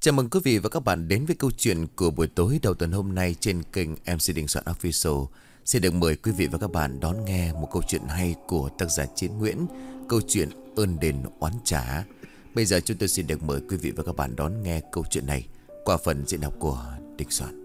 Chào mừng quý vị và các bạn đến với câu chuyện của buổi tối đầu tuần hôm nay trên kênh MC Đình Soạn Official. Xin được mời quý vị và các bạn đón nghe một câu chuyện hay của tác giả Chiến Nguyễn, câu chuyện Ơn Đền Oán Trả. Bây giờ chúng tôi xin được mời quý vị và các bạn đón nghe câu chuyện này qua phần diễn đọc của Đình Soạn.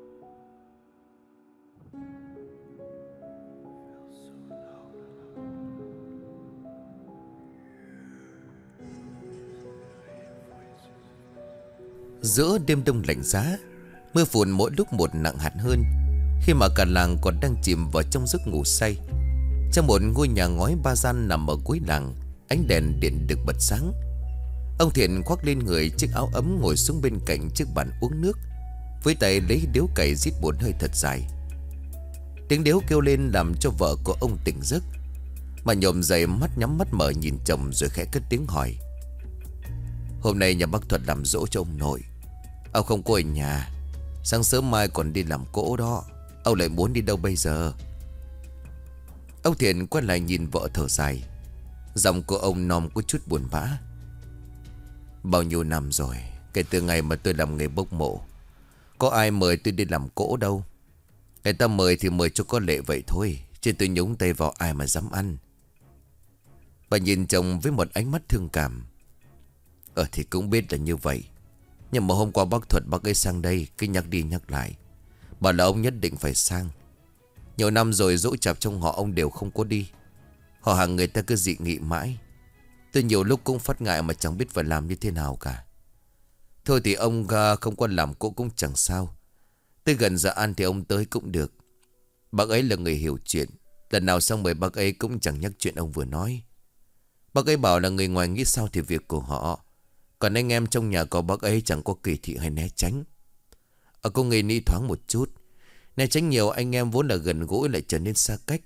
Giữa đêm đông lạnh giá, mưa phùn mỗi lúc một nặng hạt hơn. Khi mà cả làng còn đang chìm vào trong giấc ngủ say, trong một ngôi nhà ngói ba gian nằm ở cuối làng, ánh đèn điện được bật sáng. Ông Thiện khoác lên người chiếc áo ấm, ngồi xuống bên cạnh chiếc bàn uống nước, với tay lấy điếu cày rít một hơi thật dài. Tiếng điếu kêu lên làm cho vợ của ông tỉnh giấc. Mà nhổm dậy, mắt nhắm mắt mở nhìn chồng rồi khẽ cất tiếng hỏi: "Hôm nay nhà bác Thuật làm giỗ cho ông nội. Ông không có ở nhà. Sáng sớm mai còn đi làm cỗ đó. Ông lại muốn đi đâu bây giờ?" Ông Thiện quay lại nhìn vợ thở dài. Giọng của ông Nom có chút buồn bã. "Bao nhiêu năm rồi, kể từ ngày mà tôi làm nghề bốc mộ, có ai mời tôi đi làm cỗ đâu. Người ta mời thì mời cho có lệ vậy thôi, chứ tôi nhúng tay vào ai mà dám ăn." Bà nhìn chồng với một ánh mắt thương cảm. Thì cũng biết là như vậy, nhưng mà hôm qua bác Thuật bác ấy sang đây, cứ nhắc đi nhắc lại, bảo là ông nhất định phải sang. Nhiều năm rồi giỗ chạp trong họ ông đều không có đi. Họ hàng người ta cứ dị nghị mãi. Tôi nhiều lúc cũng phát ngại mà chẳng biết phải làm như thế nào cả. Thôi thì ông không có làm cỗ cũng chẳng sao. Tới gần giờ ăn thì ông tới cũng được. Bác ấy là người hiểu chuyện. Lần nào xong mời bác ấy cũng chẳng nhắc chuyện ông vừa nói. Bác ấy bảo là người ngoài nghĩ sao thì việc của họ. Còn anh em trong nhà có bác ấy chẳng có kỳ thị hay né tránh. Cô nghĩ ni thoáng một chút. Né tránh nhiều, anh em vốn là gần gũi lại trở nên xa cách.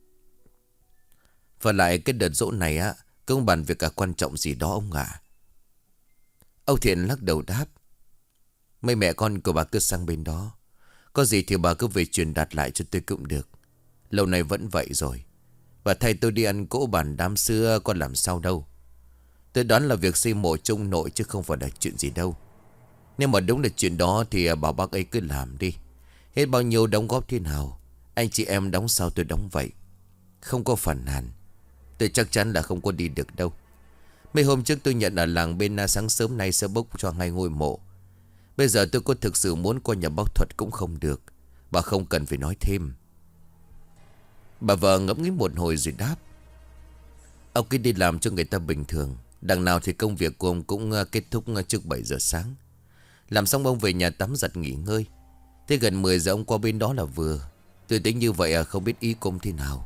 Và lại cái đợt dỗ này á, công bàn việc cả quan trọng gì đó ông ạ." Ông Thiện lắc đầu đáp: "Mấy mẹ con của bà cứ sang bên đó. Có gì thì bà cứ về truyền đạt lại cho tôi cũng được. Lâu nay vẫn vậy rồi. Và thay tôi đi ăn cỗ bàn đám xưa có làm sao đâu. Tôi đoán là việc xây mộ cho ông nội chứ không phải là chuyện gì đâu. Nếu mà đúng là chuyện đó thì bảo bác ấy cứ làm đi. Hết bao nhiêu đóng góp thế nào, anh chị em đóng sao tôi đóng vậy. Không có phản nàn. Tôi chắc chắn là không có đi được đâu. Mấy hôm trước tôi nhận ở làng bên sáng sớm nay sẽ bốc cho 2 ngôi mộ. Bây giờ tôi có thực sự muốn qua nhà bác Thuật cũng không được. Bà không cần phải nói thêm." Bà vợ ngẫm nghĩ một hồi rồi đáp: "Ông cứ đi làm cho người ta bình thường. Đằng nào thì công việc của ông cũng kết thúc trước 7 giờ sáng. Làm xong ông về nhà tắm giặt nghỉ ngơi. Thế gần 10 giờ ông qua bên đó là vừa. Tôi tính như vậy không biết ý của ông thế nào."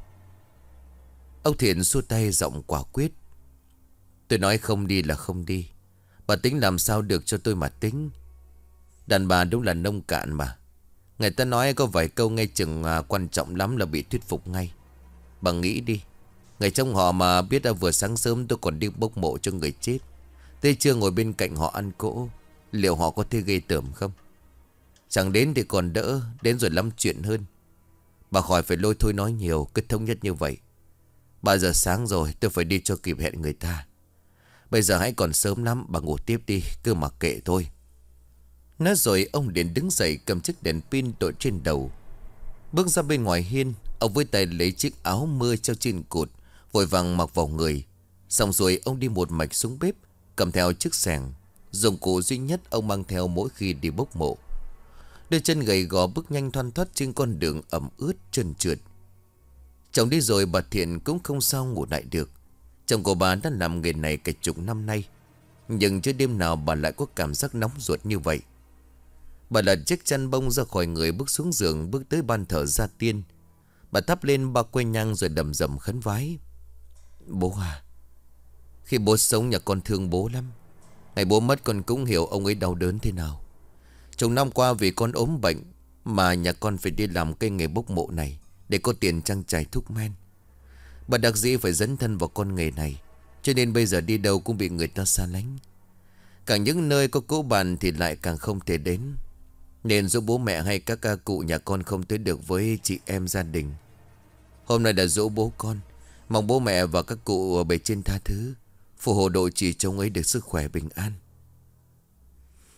Ông Thiện xua tay giọng quả quyết: "Tôi nói không đi là không đi. Bà tính làm sao được cho tôi mà tính. Đàn bà đúng là nông cạn mà. Người ta nói có vài câu nghe chừng quan trọng lắm là bị thuyết phục ngay. Bà nghĩ đi. Người trong họ mà biết vừa sáng sớm tôi còn đi bốc mộ cho người chết, tôi chưa ngồi bên cạnh họ ăn cỗ, liệu họ có thể ghê tởm không? Chẳng đến thì còn đỡ, đến rồi lắm chuyện hơn. Bà khỏi phải lôi thôi nói nhiều, cứ thống nhất như vậy. 3 giờ sáng rồi, tôi phải đi cho kịp hẹn người ta. Bây giờ hãy còn sớm lắm, bà ngủ tiếp đi, cứ mặc kệ thôi." Nói rồi ông liền đứng dậy, cầm chiếc đèn pin đội trên đầu, bước ra bên ngoài hiên. Ông với tay lấy chiếc áo mưa treo trên cột, vội vàng mặc vào người. Xong rồi ông đi một mạch xuống bếp, cầm theo chiếc xẻng, dụng cụ duy nhất ông mang theo mỗi khi đi bốc mộ. Đôi chân gầy gò bước nhanh thoăn thoắt trên con đường ẩm ướt trơn trượt. Chồng đi rồi bà Thiện cũng không sao ngủ lại được. Chồng của bà đã làm nghề này cả chục năm nay, nhưng chưa đêm nào bà lại có cảm giác nóng ruột như vậy. Bà lật chiếc chăn bông ra khỏi người, bước xuống giường, bước tới ban thờ gia tiên. Bà thắp lên 3 que nhang rồi đầm rầm khấn vái: "Bố à, khi bố sống nhà con thương bố lắm. Ngày bố mất con cũng hiểu ông ấy đau đớn thế nào. Chục năm qua vì con ốm bệnh mà nhà con phải đi làm cái nghề bốc mộ này để có tiền trang trải thuốc men. Bà đặc dĩ phải dấn thân vào con nghề này, cho nên bây giờ đi đâu cũng bị người ta xa lánh. Càng những nơi có cỗ bàn thì lại càng không thể đến. Nên dỗ bố mẹ hay các ca cụ nhà con không tới được với chị em gia đình. Hôm nay là dỗ bố con, mong bố mẹ và các cụ ở bề trên tha thứ, phù hộ độ trì cho ông ấy được sức khỏe bình an."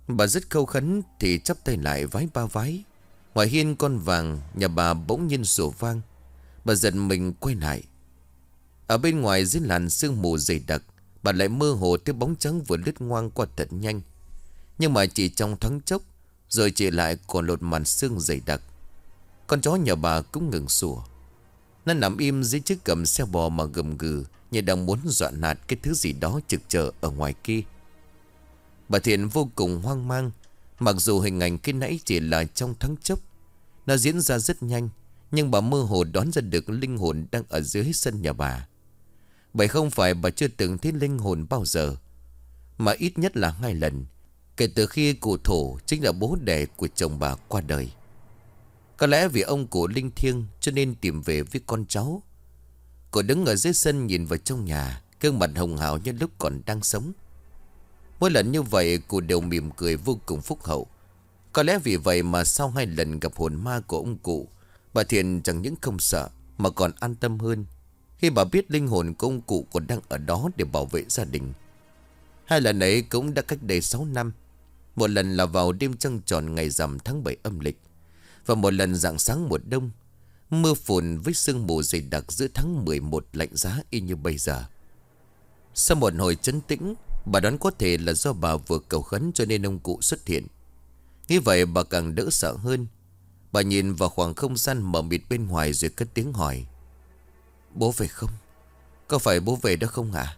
Bà rất khâu khấn thì chắp tay lại vái ba vái. Ngoài hiên con vàng nhà bà bỗng nhiên sủa vang. Bà giật mình quay lại. Ở bên ngoài dưới làn sương mù dày đặc, bà lại mơ hồ thấy bóng trắng vừa lướt ngoang qua thật nhanh. Nhưng mà chỉ trong thoáng chốc, rồi chỉ lại còn lột màn sương dày đặc. Con chó nhà bà cũng ngừng sủa. Nó nằm im dưới chiếc cầm xe bò mà gầm gừ, như đang muốn dọa nạt cái thứ gì đó trực chờ ở ngoài kia. Bà Thiện vô cùng hoang mang. Mặc dù hình ảnh cái nãy chỉ là trong thoáng chốc, nó diễn ra rất nhanh, nhưng bà mơ hồ đoán ra được linh hồn đang ở dưới sân nhà bà. Bởi không phải bà chưa từng thấy linh hồn bao giờ, mà ít nhất là 2 lần, kể từ khi cụ Thổ chính là bố đẻ của chồng bà qua đời. Có lẽ vì ông cụ linh thiêng cho nên tìm về với con cháu. Cô đứng ở dưới sân nhìn vào trong nhà, gương mặt hồng hào như lúc còn đang sống. Mỗi lần như vậy cụ đều mỉm cười vô cùng phúc hậu. Có lẽ vì vậy mà sau 2 lần gặp hồn ma của ông cụ, bà Thiện chẳng những không sợ mà còn an tâm hơn, khi bà biết linh hồn của ông cụ còn đang ở đó để bảo vệ gia đình. 2 lần ấy cũng đã cách đây 6 năm. Một lần là vào đêm trăng tròn ngày rằm tháng 7 âm lịch, và một lần rạng sáng mùa đông, mưa phùn với sương mù dày đặc giữa tháng 11 lạnh giá y như bây giờ. Sau một hồi trấn tĩnh, bà đoán có thể là do bà vừa cầu khấn cho nên ông cụ xuất hiện. Như vậy bà càng đỡ sợ hơn. Bà nhìn vào khoảng không gian mờ mịt bên ngoài rồi cất tiếng hỏi: "Bố về không? Có phải bố về đó không ạ?"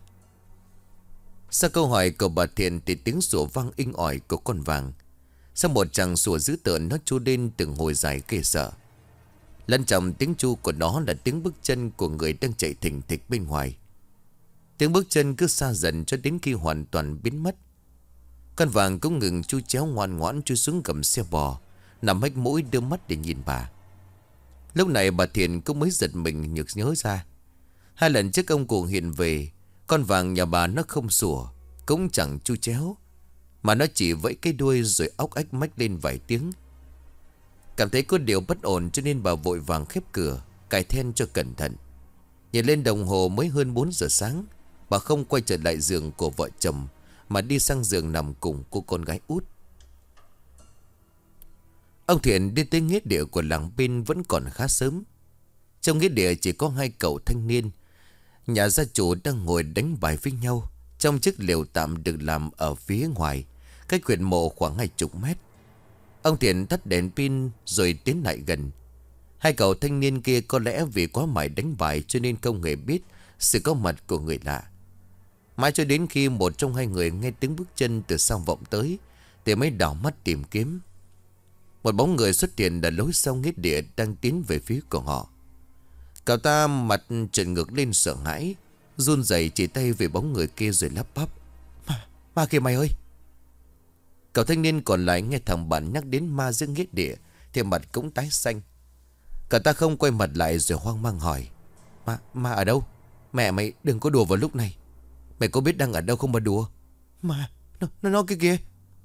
Sau câu hỏi của bà Thiện thì tiếng sủa vang inh ỏi của con vàng. Sau một tràng sủa dữ tợn, nó chu lên từng hồi dài ghê sợ. Lẫn trong tiếng chu của nó là tiếng bước chân của người đang chạy thình thịch bên ngoài. Tiếng bước chân cứ xa dần cho đến khi hoàn toàn biến mất. Con vàng cũng ngừng chu chéo ngoan ngoãn chui xuống gầm xe bò, nằm hếch mũi đưa mắt để nhìn bà. Lúc này bà Thiện cũng mới giật mình nhực nhớ ra. 2 lần trước ông cụ hiện về, con vàng nhà bà nó không sủa, cũng chẳng chu chéo, mà nó chỉ vẫy cái đuôi rồi óc ếch mách lên vài tiếng. Cảm thấy có điều bất ổn cho nên bà vội vàng khép cửa, cài then cho cẩn thận. Nhìn lên đồng hồ mới hơn 4 giờ sáng, bà không quay trở lại giường của vợ chồng mà đi sang giường nằm cùng cô con gái út. Ông Thiện đi tới nghĩa địa của làng bên vẫn còn khá sớm. Trong nghĩa địa chỉ có 2 cậu thanh niên, nhà gia chủ đang ngồi đánh bài với nhau trong chiếc lều tạm được làm ở phía ngoài, cách huyệt mộ khoảng 20 mét. Ông Thiện tắt đèn pin rồi tiến lại gần. 2 cậu thanh niên kia có lẽ vì quá mải đánh bài cho nên không hề biết sự có mặt của người lạ. Mãi cho đến khi một trong 2 người nghe tiếng bước chân từ sau vọng tới thì mới đảo mắt tìm kiếm. Một bóng người xuất hiện ở lối sau nghĩa địa đang tiến về phía của họ. Cậu ta mặt trợn ngược lên sợ hãi, run rẩy chỉ tay về bóng người kia rồi lắp bắp: Ma kìa mày ơi! Cậu thanh niên còn lại nghe thằng bạn nhắc đến ma giữa nghĩa địa thì mặt cũng tái xanh. Cậu ta không quay mặt lại rồi hoang mang hỏi: Ma ở đâu? Mẹ mày đừng có đùa vào lúc này. Mày có biết đang ở đâu không mà đùa? Ma, nó cái kia.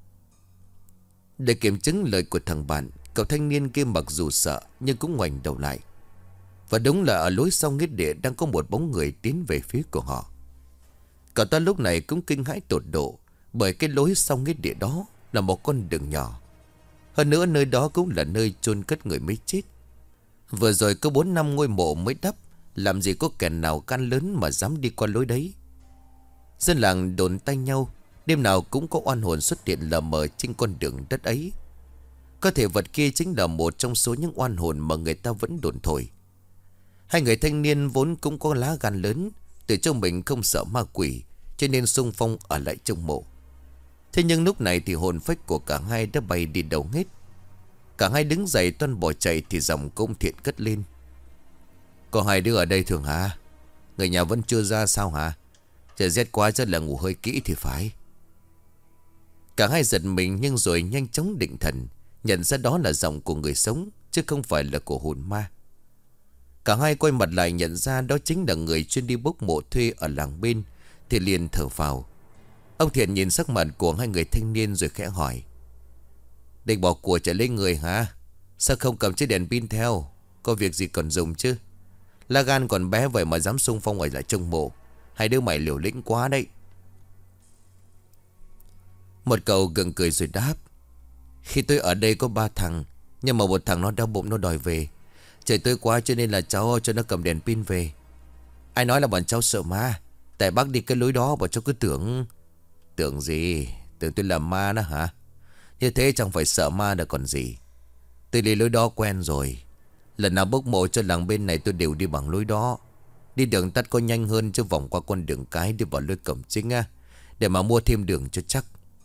Để kiểm chứng lời của thằng bạn, cậu thanh niên kia mặc dù sợ nhưng cũng ngoảnh đầu lại. Và đúng là ở lối sau nghĩa địa đang có một bóng người tiến về phía của họ. Cậu ta lúc này cũng kinh hãi tột độ, bởi cái lối sau nghĩa địa đó là một con đường nhỏ. Hơn nữa nơi đó cũng là nơi chôn cất người mới chết. Vừa rồi có 4-5 ngôi mộ mới đắp, làm gì có kẻ nào can lớn mà dám đi qua lối đấy. Dân làng đồn tay nhau, đêm nào cũng có oan hồn xuất hiện lờ mờ trên con đường đất ấy. Có thể vật kia chính là một trong số những oan hồn mà người ta vẫn đồn thổi. 2 người thanh niên vốn cũng có lá gan lớn, tự trong mình không sợ ma quỷ, cho nên xung phong ở lại trong mộ. Thế nhưng lúc này thì hồn phách của cả hai đã bay đi đâu hết. Cả hai đứng dậy toan bỏ chạy thì giọng của ông Thiện cất lên: "Có 2 đứa ở đây thường hả? Người nhà vẫn chưa ra sao hả? Trời rét quá chắc là ngủ hơi kỹ thì phải." Cả hai giật mình nhưng rồi nhanh chóng định thần, nhận ra đó là giọng của người sống chứ không phải là của hồn ma. Cả hai quay mặt lại nhận ra đó chính là người chuyên đi bốc mộ thuê ở làng bên thì liền thở phào. Ông Thiện nhìn sắc mặt của 2 người thanh niên rồi khẽ hỏi: "Định bỏ của chạy lấy người hả? Sao không cầm chiếc đèn pin theo? Có việc gì còn dùng chứ? Lá gan còn bé vậy mà dám xung phong ở lại trong mộ. 2 đứa mày liều lĩnh quá đấy." Một cậu gượng cười rồi đáp. Khi tôi ở đây có 3 thằng, nhưng mà một thằng nó đau bụng nó đòi về. Trời tối quá cho nên là cháu cho nó cầm đèn pin về. Ai nói là bọn cháu sợ ma? Tại bác đi cái lối đó bọn cháu cứ tưởng. Tưởng gì? Tưởng tôi là ma đó hả? Như thế chẳng phải sợ ma là còn gì. Tôi đi lối đó quen rồi. Lần nào bốc mộ cho làng bên này tôi đều đi bằng lối đó. Đi đường tắt có nhanh hơn chứ vòng qua con đường cái đi vào lối cổng chính á, để mà mua thêm đường cho chắc.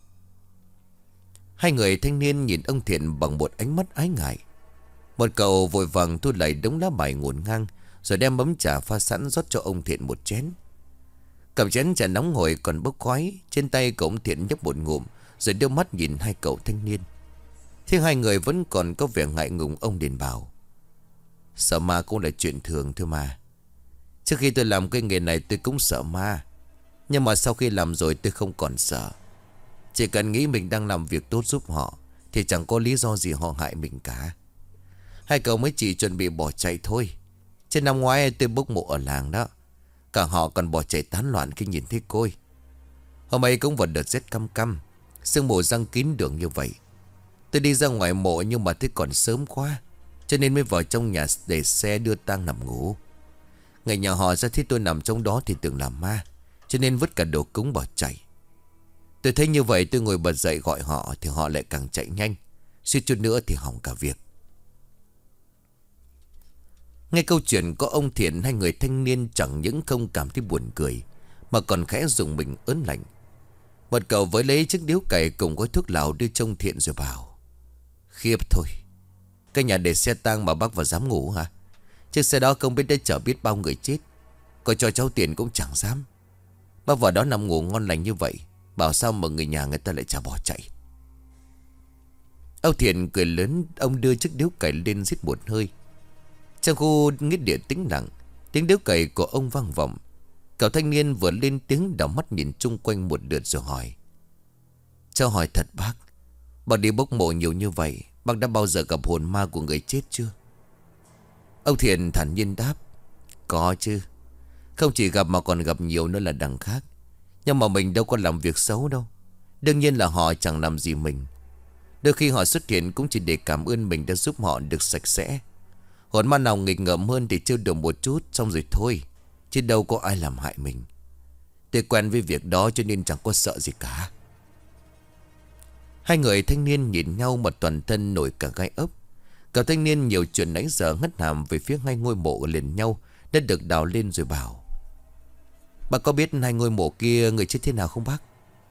Hai người thanh niên nhìn ông Thiện bằng một ánh mắt ái ngại. Một cậu vội vàng thu lại đống lá bài ngổn ngang, rồi đem mấm trà pha sẵn rót cho ông Thiện một chén. Cầm chén trà nóng hổi còn bốc khói. Trên tay cậu ông Thiện nhấp một ngụm, rồi đưa mắt nhìn hai cậu thanh niên. Thế hai người vẫn còn có vẻ ngại ngùng. Ông liền bảo: sợ ma cũng là chuyện thường thôi mà. Trước khi tôi làm cái nghề này tôi cũng sợ ma, nhưng mà sau khi làm rồi tôi không còn sợ. Chỉ cần nghĩ mình đang làm việc tốt giúp họ thì chẳng có lý do gì họ hại mình cả. Hai cậu mới chỉ chuẩn bị bỏ chạy thôi. Trên năm ngoái tôi bốc mộ ở làng đó, cả họ còn bỏ chạy tán loạn khi nhìn thấy côi. Hôm ấy cũng vào đợt rét căm căm, sương mù giăng kín đường như vậy. Tôi đi ra ngoài mộ nhưng mà thấy còn sớm quá, cho nên mới vào trong nhà để xe đưa tang nằm ngủ. Người nhà họ ra thấy tôi nằm trong đó thì tưởng là ma, cho nên vứt cả đồ cúng bỏ chạy. Tôi thấy như vậy tôi ngồi bật dậy gọi họ thì họ lại càng chạy nhanh, suýt chút nữa thì hỏng cả việc. Nghe câu chuyện có ông Thiện, hai người thanh niên chẳng những không cảm thấy buồn cười mà còn khẽ dùng mình ớn lạnh. Một cậu với lấy chiếc điếu cày cùng gói thuốc lào đưa trông Thiện rồi bảo: khiếp thôi, cái nhà để xe tang mà bác vào dám ngủ hả? Chiếc xe đó không biết đã chở biết bao người chết, có cho cháu tiền cũng chẳng dám. Bác vào đó nằm ngủ ngon lành như vậy, bảo sao mà người nhà người ta lại chả bỏ chạy. Ông Thiện cười lớn. Ông đưa chiếc điếu cày lên rít một hơi. Trong khu nghĩa địa tĩnh lặng, tiếng điếu cày của ông vang vọng. Cậu thanh niên vừa lên tiếng đảo mắt nhìn chung quanh một lượt rồi hỏi: cháu hỏi thật bác đi bốc mộ nhiều như vậy, bác đã bao giờ gặp hồn ma của người chết chưa? Ông Thiện thản nhiên đáp: có chứ. Không chỉ gặp mà còn gặp nhiều nữa là đằng khác. Nhưng mà mình đâu có làm việc xấu đâu. Đương nhiên là họ chẳng làm gì mình. Đôi khi họ xuất hiện cũng chỉ để cảm ơn mình đã giúp họ được sạch sẽ. Hồn ma nào nghịch ngợm hơn thì trêu đùa một chút xong rồi thôi, chứ đâu có ai làm hại mình. Tôi quen với việc đó cho nên chẳng có sợ gì cả. Hai người thanh niên nhìn nhau mà toàn thân nổi cả gai ốc. Cậu thanh niên nhiều chuyện nãy giờ ngất hàm về phía hai ngôi mộ liền nhau đã được đào lên rồi bảo: bác có biết hai ngôi mộ kia người chết thế nào không bác?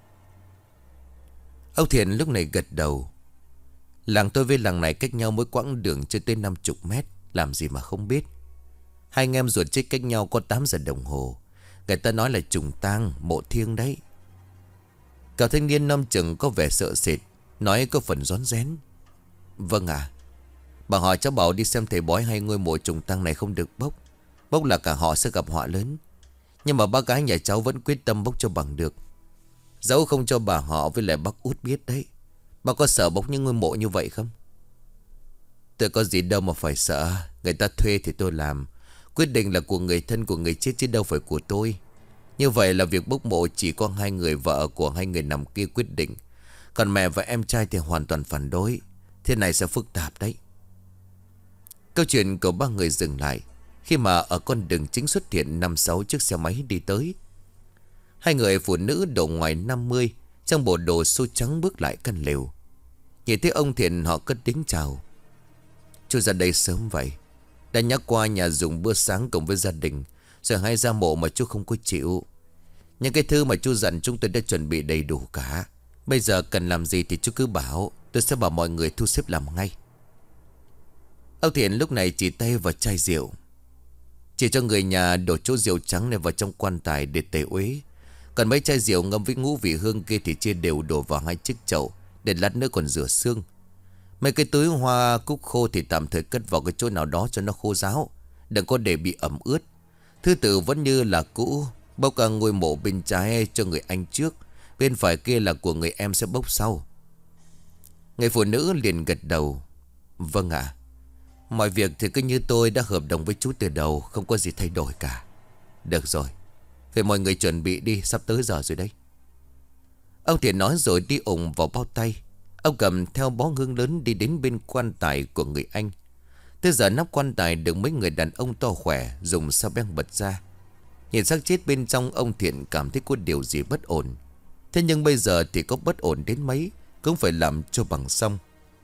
Ông Thiện lúc này gật đầu. Làng tôi với làng này cách nhau mỗi quãng đường chưa tới 50 mét, làm gì mà không biết. Hai anh em ruột chết cách nhau có 8 giờ đồng hồ. Người ta nói là trùng tang, mộ thiêng đấy. Cậu thanh niên năm chừng có vẻ sợ sệt, nói có phần rón rén: vâng ạ. Bà hỏi cháu bảo đi xem thầy bói hay ngôi mộ trùng tang này không được bốc. Bốc là cả họ sẽ gặp họa lớn. Nhưng mà bác gái nhà cháu vẫn quyết tâm bốc cho bằng được. Dẫu không cho bà họ với lại bác út biết đấy. Bác có sợ bốc những ngôi mộ như vậy không? Tôi có gì đâu mà phải sợ. Người ta thuê thì tôi làm. Quyết định là của người thân của người chết chứ đâu phải của tôi. Như vậy là việc bốc mộ chỉ có hai người vợ của hai người nằm kia quyết định. Còn mẹ và em trai thì hoàn toàn phản đối. Thế này sẽ phức tạp đấy. Câu chuyện của ba người dừng lại khi mà ở con đường chính xuất hiện 5-6 chiếc xe máy đi tới. Hai người phụ nữ độ ngoài 50 trong bộ đồ xô trắng bước lại căn lều. Nhìn thấy ông Thiện họ cất tiếng chào: chú ra đây sớm vậy. Đã nhắc qua nhà dùng bữa sáng cùng với gia đình, rồi hay ra mộ mà chú không có chịu. Những cái thứ mà chú dặn chúng tôi đã chuẩn bị đầy đủ cả. Bây giờ cần làm gì thì chú cứ bảo, tôi sẽ bảo mọi người thu xếp làm ngay. Ông Thiện lúc này chỉ tay vào chai rượu: chỉ cho người nhà đổ chỗ rượu trắng này vào trong quan tài để tẩy uế. Còn mấy chai rượu ngâm với ngũ vị hương kia thì chia đều đổ vào hai chiếc chậu, để lát nữa còn rửa xương. Mấy cái túi hoa cúc khô thì tạm thời cất vào cái chỗ nào đó cho nó khô ráo, đừng có để bị ẩm ướt. Thứ tự vẫn như là cũ. Bốc ngôi mộ bên trái cho người anh trước, bên phải kia là của người em sẽ bốc sau. Người phụ nữ liền gật đầu: vâng ạ. Mọi việc thì cứ như tôi đã hợp đồng với chú từ đầu, không có gì thay đổi cả. Được rồi, vậy mọi người chuẩn bị đi, sắp tới giờ rồi đấy. Ông Thiện nói rồi đi ủng vào bao tay. Ông cầm theo bó hương lớn đi đến bên quan tài của người anh. Tới giờ nắp quan tài được mấy người đàn ông to khỏe dùng sao beng bật ra. Nhìn xác chết bên trong, ông Thiện cảm thấy có điều gì bất ổn. Thế nhưng bây giờ thì có bất ổn đến mấy cũng phải làm cho bằng xong.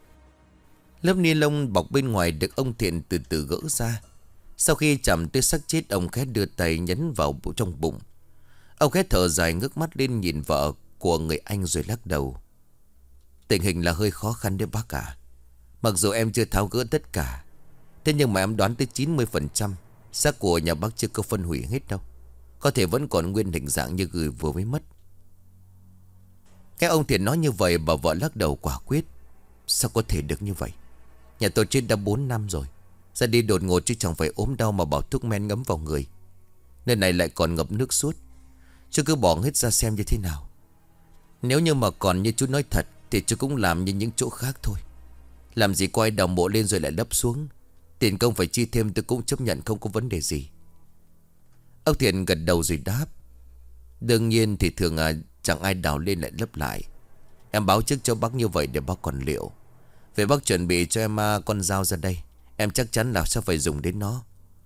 Lớp ni lông bọc bên ngoài được ông Thiện từ từ gỡ ra. Sau khi chạm tới xác chết, ông khẽ đưa tay nhấn vào trong bụng. Ông khẽ thở dài ngước mắt lên nhìn vợ của người anh rồi lắc đầu. Tình hình là hơi khó khăn đấy bác ạ. Mặc dù em chưa tháo gỡ tất cả, thế nhưng mà em đoán tới 90% xác của nhà bác chưa có phân hủy hết đâu. Có thể vẫn còn nguyên hình dạng như người vừa mới mất. Cái ông Thiện nói như vậy, bà vợ lắc đầu quả quyết. Sao có thể được như vậy? Nhà tôi chết đã 4 năm rồi. Ra đi đột ngột chứ chẳng phải ốm đau mà bảo thuốc men ngấm vào người. Nơi này lại còn ngập nước suốt. Chú cứ bỏ hết ra xem như thế nào. Nếu như mà còn như chú nói thật thì chú cũng làm như những chỗ khác thôi. Làm gì quay đào mộ lên rồi lại lấp xuống. Tiền công phải chi thêm tôi cũng chấp nhận, không có vấn đề gì. Ông Thiện gật đầu rồi đáp. Đương nhiên thì thường chẳng ai đào lên lại lấp lại. Em báo trước cho bác như vậy để bác còn liệu. Vậy bác chuẩn bị cho em con dao ra đây. Em chắc chắn là sẽ phải dùng đến nó.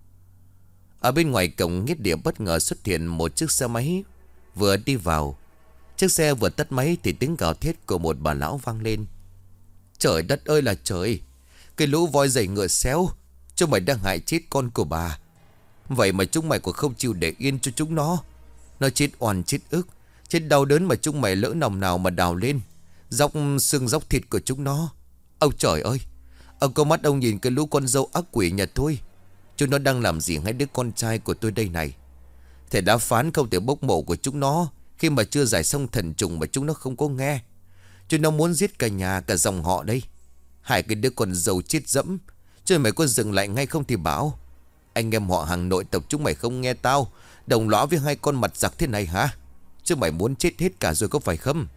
Ở bên ngoài cổng nghĩa địa bất ngờ xuất hiện một chiếc xe máy vừa đi vào. Chiếc xe vừa tắt máy thì tiếng gào thét của một bà lão vang lên. Trời đất ơi là trời! Cái lũ voi giày ngựa xéo, chúng mày đang hại chết con của bà. Vậy mà chúng mày còn không chịu để yên cho chúng nó. Nó chết oan chết ức, chết đau đớn mà chúng mày lỡ nòng nào mà đào lên, dốc xương dốc thịt của chúng nó. Ông trời ơi! Ông có mắt ông nhìn cái lũ con dâu ác quỷ nhà tôi. Chúng nó đang làm gì ngay đứa con trai của tôi đây này? Thầy đã phán không thể bốc mộ của chúng nó khi mà chưa giải xong thần trùng mà chúng nó không có nghe. Chúng nó muốn giết cả nhà cả dòng họ đây. Hai cái đứa con dâu chết dẫm. Chứ mày có dừng lại ngay không thì bảo. Anh em họ hàng nội tộc chúng mày không nghe tao đồng lõa với hai con mặt giặc thế này hả? Chứ mày muốn chết hết cả rồi có phải không?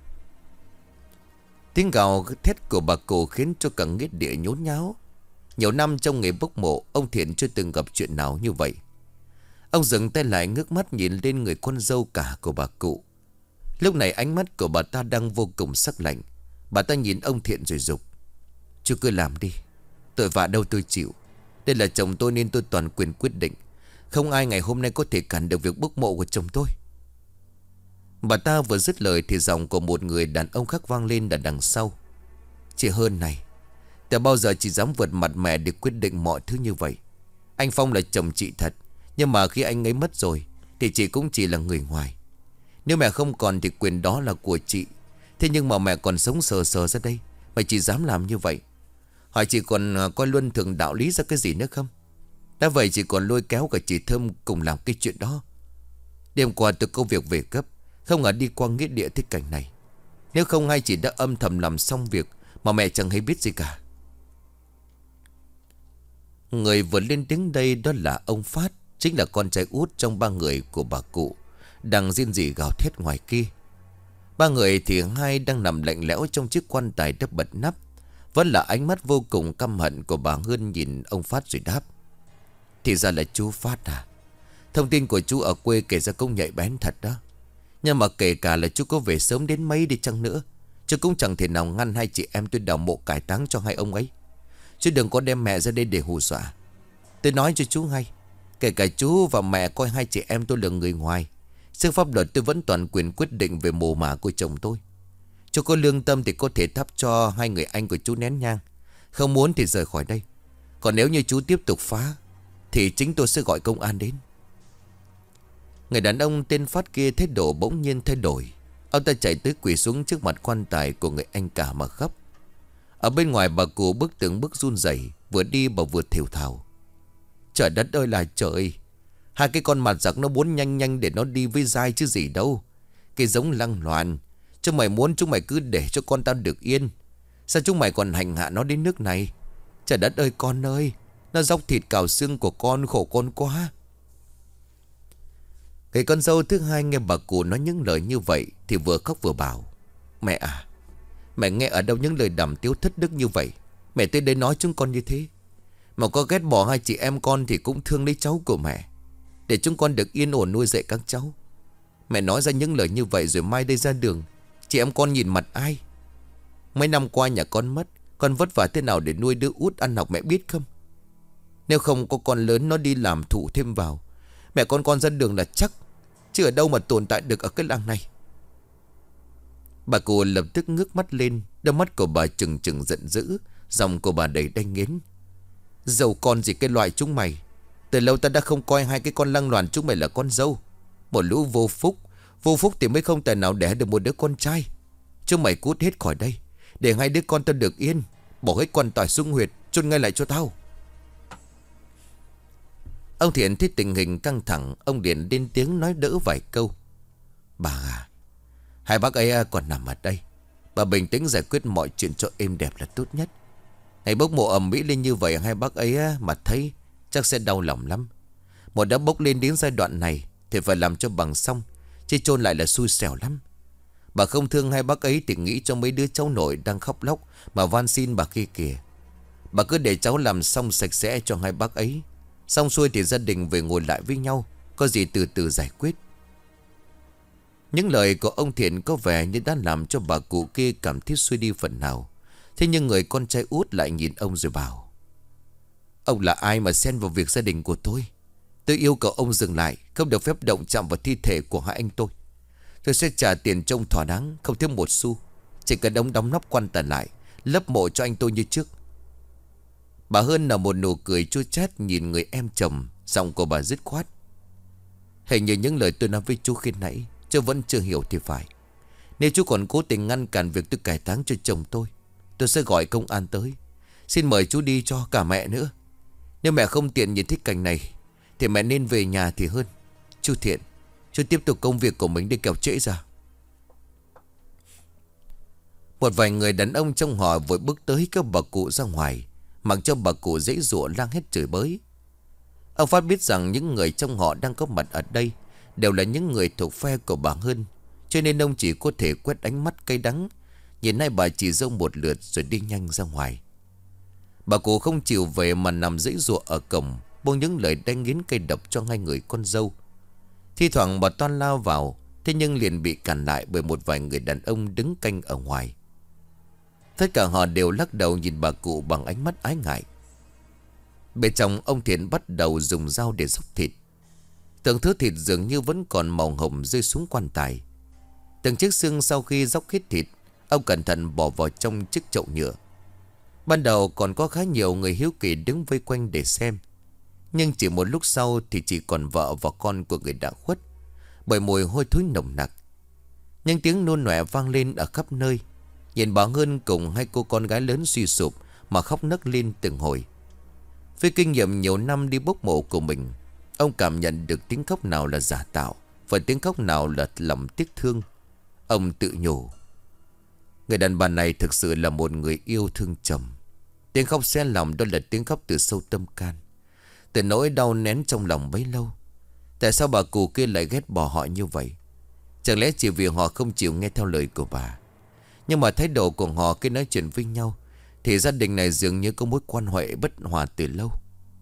Tiếng gào thét của bà cụ khiến cho cả nghĩa địa nhốn nháo. Nhiều năm trong nghề bốc mộ, ông Thiện chưa từng gặp chuyện nào như vậy. Ông dừng tay lại ngước mắt nhìn lên người con dâu cả của bà cụ. Lúc này ánh mắt của bà ta đang vô cùng sắc lạnh. Bà ta nhìn ông Thiện rồi dục. Chú cứ làm đi. Tội vạ đâu tôi chịu. Đây là chồng tôi nên tôi toàn quyền quyết định. Không ai ngày hôm nay có thể cản được việc bốc mộ của chồng tôi. Bà ta vừa dứt lời thì giọng của một người đàn ông khác vang lên ở đằng sau. Chị Hơn này, tại bao giờ chị dám vượt mặt mẹ để quyết định mọi thứ như vậy? Anh Phong là chồng chị thật, nhưng mà khi anh ấy mất rồi thì chị cũng chỉ là người ngoài. Nếu mẹ không còn thì quyền đó là của chị. Thế nhưng mà mẹ còn sống sờ sờ ra đây mà chị dám làm như vậy? Hỏi chị còn coi luân thường đạo lý ra cái gì nữa không? Đã vậy chị còn lôi kéo cả chị Thơm cùng làm cái chuyện đó. Đêm qua tôi có việc về gấp, không ngờ đi qua nghĩa địa thế cảnh này. Nếu không hay chị đã âm thầm làm xong việc mà mẹ chẳng hay biết gì cả. Người vừa lên tiếng đây đó là ông Phát, chính là con trai út trong ba người của bà cụ đang rên rỉ gào thét ngoài kia. Ba người thì hai đang nằm lạnh lẽo trong chiếc quan tài đã bật nắp. Vẫn là ánh mắt vô cùng căm hận của bà Hương nhìn ông Phát rồi đáp. Thì ra là chú Phát à? Thông tin của chú ở quê kể ra cũng nhạy bén thật đó. Nhưng mà kể cả là chú có về sớm đến mấy đi chăng nữa, chú cũng chẳng thể nào ngăn hai chị em tôi đào mộ cải táng cho hai ông ấy. Chứ đừng có đem mẹ ra đây để hù dọa. Tôi nói cho chú hay, kể cả chú và mẹ coi hai chị em tôi là người ngoài, trước pháp luật tôi vẫn toàn quyền quyết định về mồ mả của chồng tôi. Chú có lương tâm thì có thể thắp cho hai người anh của chú nén nhang. Không muốn thì rời khỏi đây. Còn nếu như chú tiếp tục phá thì chính tôi sẽ gọi công an đến. Người đàn ông tên Phát kia thái độ bỗng nhiên thay đổi. Ông ta chạy tới quỳ xuống trước mặt quan tài của người anh cả mà khóc. Ở bên ngoài bà cụ bước từng bước run rẩy, vừa đi bà vừa thều thào. Trời đất ơi là trời! Hai cái con mặt giặc nó muốn nhanh nhanh để nó đi với dai chứ gì đâu. Cái giống lăng loàn. Chúng mày muốn chúng mày cứ để cho con tao được yên. Sao chúng mày còn hành hạ nó đến nước này? Trời đất ơi con ơi! Nó dốc thịt cào xương của con, khổ con quá. Cái con dâu thứ hai nghe bà cụ nói những lời như vậy thì vừa khóc vừa bảo. Mẹ à, mẹ nghe ở đâu những lời đàm tiếu thất đức như vậy? Mẹ tới đây nói chúng con như thế. Mà có ghét bỏ hai chị em con thì cũng thương lấy cháu của mẹ, để chúng con được yên ổn nuôi dạy các cháu. Mẹ nói ra những lời như vậy rồi mai đây ra đường Chị em con nhìn mặt ai? Mấy năm qua nhà con mất, con vất vả thế nào để nuôi đứa út ăn học mẹ biết không? Nếu không có con lớn nó đi làm phụ thêm vào, mẹ con ra đường là chắc. Chứ ở đâu mà tồn tại được ở cái làng này. Bà cụ lập tức ngước mắt lên. Đôi mắt của bà trừng trừng giận dữ. Giọng của bà đầy đanh nghiến. Dâu con gì cái loại chúng mày. Từ lâu ta đã không coi hai cái con lăng loàn chúng mày là con dâu. Một lũ vô phúc. Vô phúc thì mới không tài nào đẻ được một đứa con trai. Chúng mày cút hết khỏi đây, để hai đứa con tao được yên. Bỏ hết quan tài xuống huyệt, chôn ngay lại cho tao. Ông Thiện thấy tình hình căng thẳng. Ông Điền lên tiếng nói đỡ vài câu. Bà à, hai bác ấy còn nằm ở đây. Bà bình tĩnh giải quyết mọi chuyện cho êm đẹp là tốt nhất. Ngày bốc mộ ầm ĩ lên như vậy, hai bác ấy mà thấy chắc sẽ đau lòng lắm. Một đã bốc lên đến giai đoạn này thì phải làm cho bằng xong, chứ chôn lại là xui xẻo lắm. Bà không thương hai bác ấy thì nghĩ cho mấy đứa cháu nội đang khóc lóc mà van xin bà kia kìa. Bà cứ để cháu làm xong sạch sẽ cho hai bác ấy. Xong xuôi thì gia đình về ngồi lại với nhau, có gì từ từ giải quyết. Những lời của ông Thiện có vẻ như đã làm cho bà cụ kia cảm thấy xuôi đi phần nào. Thế nhưng người con trai út lại nhìn ông rồi bảo: Ông là ai mà xen vào việc gia đình của tôi? Tôi yêu cầu ông dừng lại, không được phép động chạm vào thi thể của hai anh tôi. Tôi sẽ trả tiền trông thỏa đáng, không thiếu một xu. Chỉ cần ông đóng nắp quan tài lại, lấp mộ cho anh tôi như trước. Bà Hơn nở một nụ cười chua chát nhìn người em chồng. Giọng của bà dứt khoát. Hình như những lời tôi nói với chú khi nãy chú vẫn chưa hiểu thì phải. Nếu chú còn cố tình ngăn cản việc tôi cải táng cho chồng tôi sẽ gọi công an tới. Xin mời chú đi cho cả mẹ nữa. Nếu mẹ không tiện nhìn thấy cảnh này thì mẹ nên về nhà thì hơn. Chú Thiện, chú tiếp tục công việc của mình đi kẻo trễ ra. Một vài người đàn ông trong họ vội bước tới các bà cụ ra ngoài, mặc cho bà cụ dãy dụa lang hết chửi bới. Ông Phát biết rằng những người trong họ đang có mặt ở đây đều là những người thuộc phe của bà Hơn, cho nên ông chỉ có thể quét ánh mắt cay đắng nhìn hai bà chị dâu một lượt rồi đi nhanh ra ngoài. Bà cụ không chịu về mà nằm dãy dụa ở cổng, buông những lời đanh nghiến cay độc cho hai người con dâu. Thi thoảng bà toan lao vào, thế nhưng liền bị cản lại bởi một vài người đàn ông đứng canh ở ngoài. Tất cả họ đều lắc đầu nhìn bà cụ bằng ánh mắt ái ngại. Bên trong, ông Thiện bắt đầu dùng dao để xóc thịt. Từng thứ thịt dường như vẫn còn màu hồng rơi xuống quan tài. Từng chiếc xương sau khi róc hết thịt, ông cẩn thận bỏ vào trong chiếc chậu nhựa. Ban đầu còn có khá nhiều người hiếu kỳ đứng vây quanh để xem. Nhưng chỉ một lúc sau thì chỉ còn vợ và con của người đã khuất, bởi mùi hôi thối nồng nặc. Những tiếng nôn nọe vang lên ở khắp nơi. Nhìn bà Hơn cùng hai cô con gái lớn suy sụp mà khóc nấc lên từng hồi. Với kinh nghiệm nhiều năm đi bốc mộ của mình, ông cảm nhận được tiếng khóc nào là giả tạo và tiếng khóc nào là lòng tiếc thương. Ông tự nhủ, người đàn bà này thực sự là một người yêu thương chồng. Tiếng khóc xé lòng đó là tiếng khóc từ sâu tâm can, từ nỗi đau nén trong lòng bấy lâu. Tại sao bà cụ kia lại ghét bỏ họ như vậy? Chẳng lẽ chỉ vì họ không chịu nghe theo lời của bà? Nhưng mà thái độ của họ khi nói chuyện với nhau thì gia đình này dường như có mối quan hệ bất hòa từ lâu.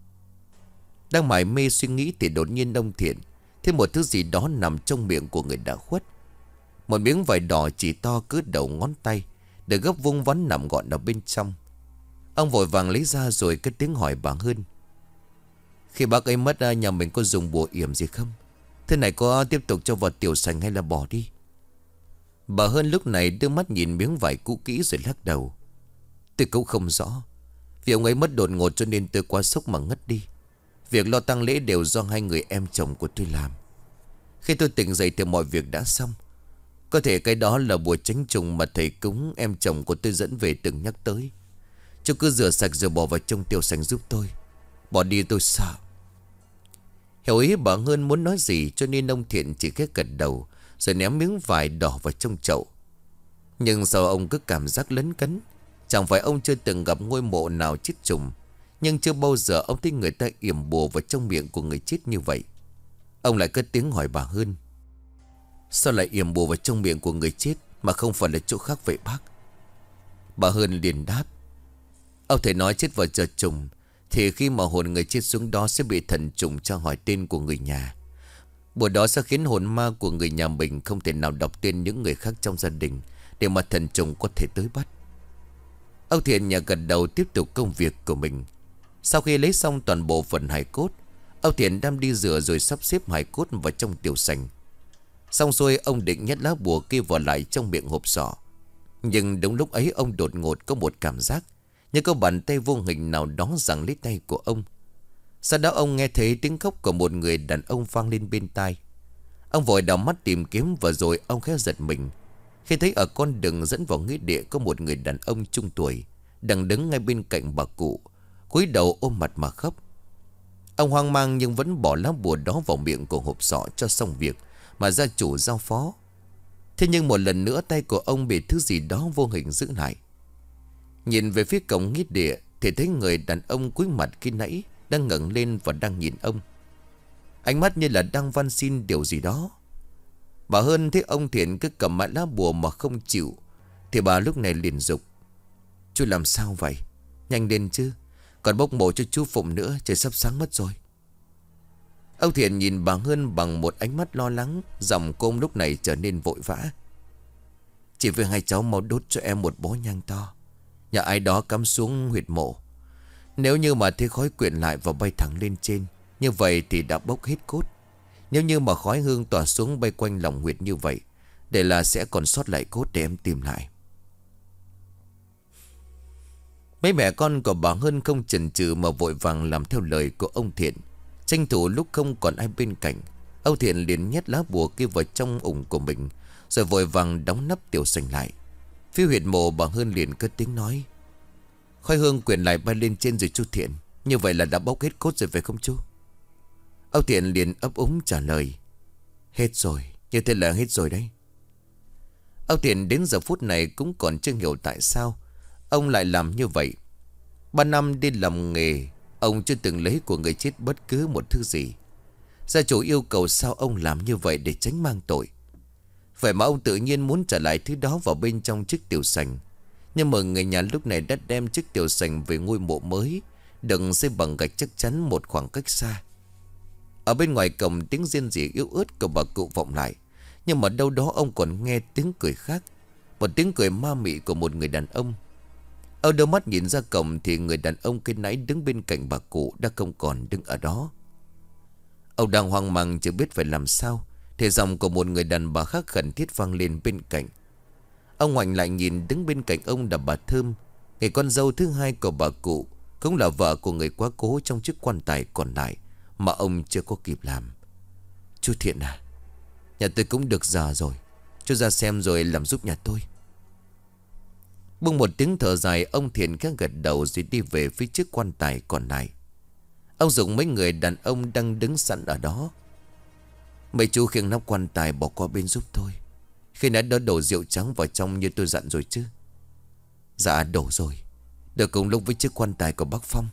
Đang mải mê suy nghĩ thì đột nhiên ông Thiện thấy một thứ gì đó nằm trong miệng của người đã khuất. Một miếng vải đỏ chỉ to cỡ đầu ngón tay, được gấp vuông vắn nằm gọn ở bên trong. Ông vội vàng lấy ra rồi cất tiếng hỏi bà Hơn: Khi bác ấy mất nhà mình có dùng bùa yểm gì không? Thế này có tiếp tục cho vào tiểu sành hay là bỏ đi? Bà Hơn lúc này đưa mắt nhìn miếng vải cũ kỹ rồi lắc đầu. Tôi cũng không rõ. Vì ông ấy mất đột ngột cho nên tôi quá sốc mà ngất đi. Việc lo tang lễ đều do hai người em chồng của tôi làm. Khi tôi tỉnh dậy thì mọi việc đã xong. Có thể cái đó là bùa tránh trùng mà thầy cúng em chồng của tôi dẫn về từng nhắc tới. Chú cứ rửa sạch rồi bỏ vào trong tiểu sành giúp tôi. Bỏ đi tôi sợ. Hiểu ý bà Hơn muốn nói gì cho nên ông Thiện chỉ khẽ gật đầu rồi ném miếng vải đỏ vào trong chậu. Nhưng sao ông cứ cảm giác lấn cấn? Chẳng phải ông chưa từng gặp ngôi mộ nào chết trùng, nhưng chưa bao giờ ông thấy người ta yểm bùa vào trong miệng của người chết như vậy. Ông lại cất tiếng hỏi bà Hơn: Sao lại yểm bùa vào trong miệng của người chết mà không phải là chỗ khác vậy bác? Bà Hơn liền đáp: Ông thầy nói chết vào giờ trùng thì khi mà hồn người chết xuống đó sẽ bị thần trùng tra hỏi tên của người nhà. Bùa đó sẽ khiến hồn ma của người nhà mình không thể nào đọc tên những người khác trong gia đình để mà thần trùng có thể tới bắt. Âu Thiện nhà gật đầu tiếp tục công việc của mình. Sau khi lấy xong toàn bộ phần hài cốt, Âu Thiện đang đi rửa rồi sắp xếp hài cốt vào trong tiểu sành. Xong xuôi ông định nhét lá bùa kia vào lại trong miệng hộp sọ. Nhưng đúng lúc ấy ông đột ngột có một cảm giác như có bàn tay vô hình nào đó giằng lấy tay của ông. Sau đó ông nghe thấy tiếng khóc của một người đàn ông vang lên bên tai. Ông vội đảo mắt tìm kiếm và rồi ông khẽ giật mình khi thấy ở con đường dẫn vào nghĩa địa có một người đàn ông trung tuổi đang đứng ngay bên cạnh bà cụ, cúi đầu ôm mặt mà khóc. Ông hoang mang nhưng vẫn bỏ lá bùa đó vào miệng của hộp sọ cho xong việc mà gia chủ giao phó. Thế nhưng một lần nữa tay của ông bị thứ gì đó vô hình giữ lại. Nhìn về phía cổng nghĩa địa thì thấy người đàn ông cúi mặt khi nãy đang ngẩng lên và đang nhìn ông. Ánh mắt như là đang van xin điều gì đó. Bà Hơn thấy ông Thiện cứ cầm mãi lá bùa mà không chịu thì bà lúc này liền dục: "Chú làm sao vậy? Nhanh lên chứ. Còn bốc mộ cho chú Phụng nữa, trời sắp sáng mất rồi." Ông Thiện nhìn bà Hơn bằng một ánh mắt lo lắng. Giọng cô lúc này trở nên vội vã: "Chị với hai cháu mau đốt cho em một bó nhang to, nhà ai đó cắm xuống huyệt mộ. Nếu như mà thấy khói quyện lại và bay thẳng lên trên, như vậy thì đã bốc hết cốt. Nếu như mà khói hương tỏa xuống bay quanh lòng huyệt như vậy, để là sẽ còn sót lại cốt để em tìm lại." Mấy mẹ con của bà Hơn không chần chừ mà vội vàng làm theo lời của ông Thiện. Tranh thủ lúc không còn ai bên cạnh, ông Thiện liền nhét lá bùa kia vào trong ủng của mình, rồi vội vàng đóng nắp tiểu sành lại. Phía huyệt mộ bà Hơn liền cất tiếng nói: "Khói hương quyện lại bay lên trên rồi chú Thiện. Như vậy là đã bốc hết cốt rồi phải không chú?" Ông Thiện liền ấp úng trả lời: "Hết rồi, như thế là hết rồi đấy." Ông Thiện đến giờ phút này cũng còn chưa hiểu tại sao ông lại làm như vậy. 3 năm đi làm nghề, ông chưa từng lấy của người chết bất cứ một thứ gì. Gia chủ yêu cầu sao ông làm như vậy để tránh mang tội. Vậy mà ông tự nhiên muốn trả lại thứ đó vào bên trong chiếc tiểu sành. Nhưng mà người nhà lúc này đã đem chiếc tiểu sành về ngôi mộ mới, đừng xây bằng gạch chắc chắn một khoảng cách xa. Ở bên ngoài cổng tiếng rên rỉ yếu ớt của bà cụ vọng lại. Nhưng mà đâu đó ông còn nghe tiếng cười khác, một tiếng cười ma mị của một người đàn ông. Ở đôi mắt nhìn ra cổng thì người đàn ông khi nãy đứng bên cạnh bà cụ đã không còn đứng ở đó. Ông đang hoang mang chưa biết phải làm sao thì giọng của một người đàn bà khác khẩn thiết vang lên bên cạnh. Ông ngoảnh lại nhìn, đứng bên cạnh ông là bà Thơm, người con dâu thứ hai của bà cụ, cũng là vợ của người quá cố trong chiếc quan tài còn lại mà ông chưa có kịp làm. "Chú Thiện à, nhà tôi cũng được già rồi, chú ra xem rồi làm giúp nhà tôi." Buông một tiếng thở dài, ông Thiện khẽ gật đầu rồi đi về phía chiếc quan tài còn lại. Ông dùng mấy người đàn ông đang đứng sẵn ở đó: "Mấy chú khiêng nắp quan tài bỏ qua bên giúp tôi. Khi nãy đã đổ rượu trắng vào trong như tôi dặn rồi chứ?" "Dạ đổ rồi, được cùng lúc với chiếc quan tài của bác Phong."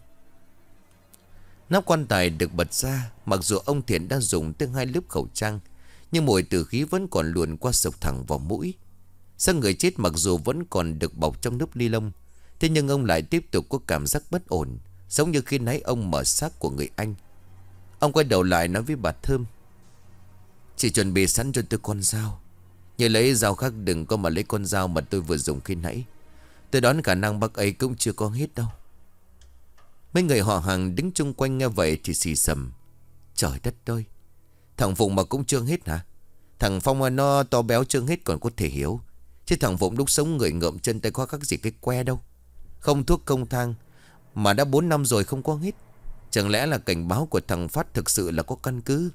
Nắp quan tài được bật ra. Mặc dù ông Thiện đã dùng tới 2 lớp khẩu trang, nhưng mùi tử khí vẫn còn luồn qua sộc thẳng vào mũi. Xác người chết mặc dù vẫn còn được bọc trong lớp ni lông, thế nhưng ông lại tiếp tục có cảm giác bất ổn, giống như khi nãy ông mở xác của người anh. Ông quay đầu lại nói với bà Thơm: "Chị chuẩn bị sẵn cho tôi con dao. Nhớ lấy dao khác, đừng có mà lấy con dao mà tôi vừa dùng khi nãy. Tôi đoán khả năng bác ấy cũng chưa có hết đâu." Mấy người họ hàng đứng chung quanh nghe vậy thì xì xầm: "Trời đất ơi, thằng Phụng mà cũng chưa hết hả? Thằng Phong nó to béo chưa hết còn có thể hiểu, chứ thằng Phụng lúc sống người ngợm chân tay có khác gì cái que đâu. Không thuốc không thang mà đã 4 năm rồi không có hết. Chẳng lẽ là cảnh báo của thằng Phát thực sự là có căn cứ?"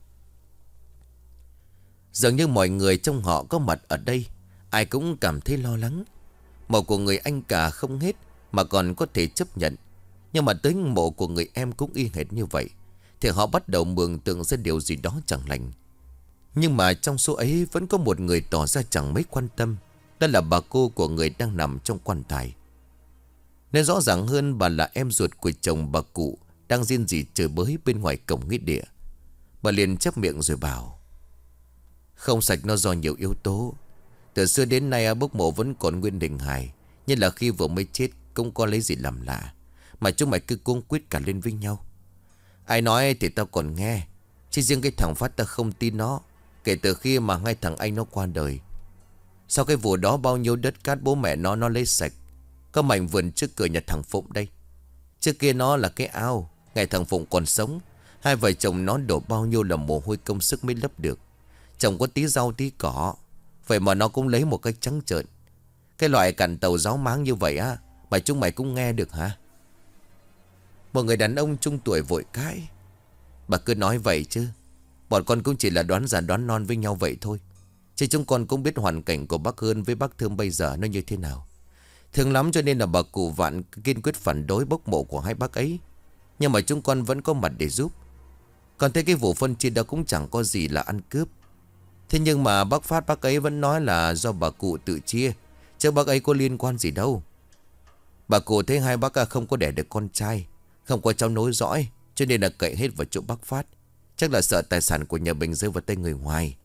Dường như mọi người trong họ có mặt ở đây, ai cũng cảm thấy lo lắng. Mộ của người anh cả không hết mà còn có thể chấp nhận, nhưng mà tới mộ của người em cũng y hệt như vậy, thì họ bắt đầu mường tượng ra điều gì đó chẳng lành. Nhưng mà trong số ấy vẫn có một người tỏ ra chẳng mấy quan tâm. Đó là bà cô của người đang nằm trong quan tài. Nên rõ ràng hơn, bà là em ruột của chồng bà cụ đang rên rỉ chửi bới bên ngoài cổng nghĩa địa. Bà liền chép miệng rồi bảo: "Không sạch nó do nhiều yếu tố. Từ xưa đến nay bốc mộ vẫn còn nguyên hình hài, như là khi vừa mới chết cũng có lấy gì làm lạ, mà chúng mày cứ cuống quýt cả lên với nhau. Ai nói thì tao còn nghe, chứ riêng cái thằng Phát tao không tin nó, kể từ khi mà 2 thằng anh nó qua đời. Sau cái vụ đó bao nhiêu đất cát bố mẹ nó lấy sạch. Có mảnh vườn trước cửa nhà thằng Phụng đây. Trước kia nó là cái ao. Ngày thằng Phụng còn sống, hai vợ chồng nó đổ bao nhiêu là mồ hôi công sức mới lấp được. Trồng có tí rau tí cỏ, vậy mà nó cũng lấy một cách trắng trợn. Cái loại cằn tàu giáo máng như vậy á, mà chúng mày cũng nghe được hả? Một người đàn ông trung tuổi vội cãi. Bà cứ nói vậy chứ. Bọn con cũng chỉ là đoán già đoán non với nhau vậy thôi. Chứ chúng con cũng biết hoàn cảnh của bác Hơn với bác Thơm bây giờ nó như thế nào. Thương lắm cho nên là bà cụ Vạn kiên quyết phản đối bốc mộ của hai bác ấy. Nhưng mà chúng con vẫn có mặt để giúp. Còn thấy cái vụ phân chia đó cũng chẳng có gì là ăn cướp. Thế nhưng mà bác Phát bác ấy vẫn nói là do bà cụ tự chia, chứ bác ấy có liên quan gì đâu. Bà cụ thấy hai bác không có đẻ được con trai, không có cháu nối dõi, cho nên là cậy hết vào chỗ bác Phát. Chắc là sợ tài sản của nhà mình rơi vào tay người ngoài.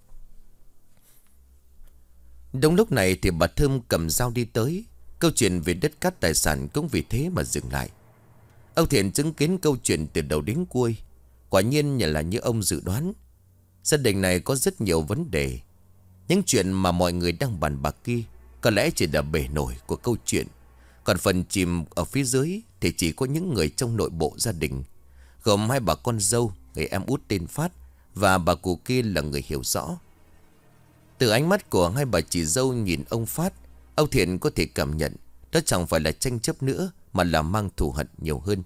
Đúng lúc này thì bà Thơm cầm dao đi tới. Câu chuyện về đất cát tài sản cũng vì thế mà dừng lại. Ông Thiện chứng kiến câu chuyện từ đầu đến cuối. Quả nhiên là như ông dự đoán. Gia đình này có rất nhiều vấn đề. Những chuyện mà mọi người đang bàn bạc kia có lẽ chỉ là bề nổi của câu chuyện. Còn phần chìm ở phía dưới thì chỉ có những người trong nội bộ gia đình, gồm hai bà con dâu, người em út tên Phát, và bà cụ kia là người hiểu rõ. Từ ánh mắt của hai bà chị dâu nhìn ông Phát, ông Thiện có thể cảm nhận đó chẳng phải là tranh chấp nữa, mà là mang thù hận nhiều hơn.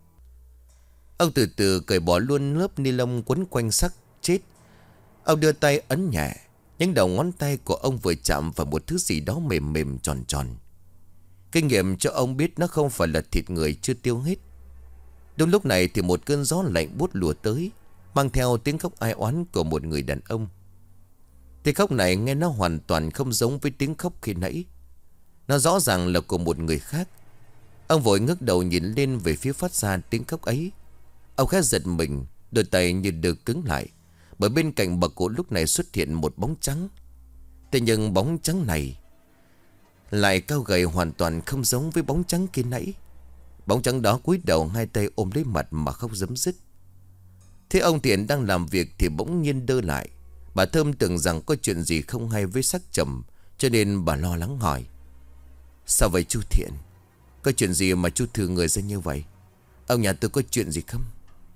Ông từ từ cởi bỏ luôn lớp ni lông quấn quanh xác chết. Ông đưa tay ấn nhẹ. Những đầu ngón tay của ông vừa chạm vào một thứ gì đó mềm mềm tròn tròn. Kinh nghiệm cho ông biết nó không phải là thịt người chưa tiêu hết. Đúng lúc này thì một cơn gió lạnh buốt lùa tới, mang theo tiếng khóc ai oán của một người đàn ông. Tiếng khóc này nghe nó hoàn toàn không giống với tiếng khóc khi nãy. Nó rõ ràng là của một người khác. Ông vội ngước đầu nhìn lên về phía phát ra tiếng khóc ấy. Ông khẽ giật mình, đôi tay như được cứng lại, bởi bên cạnh bà cụ lúc này xuất hiện một bóng trắng. Thế nhưng bóng trắng này lại cao gầy, hoàn toàn không giống với bóng trắng kia nãy. Bóng trắng đó cúi đầu, hai tay ôm lấy mặt mà khóc rấm rứt. Thế ông Thiện đang làm việc thì bỗng nhiên đơ lại. Bà Thơm tưởng rằng có chuyện gì không hay với xác chồng, cho nên bà lo lắng hỏi: Sao vậy chú Thiện? Có chuyện gì mà chú thừa người ra như vậy? Ông nhà tôi có chuyện gì không?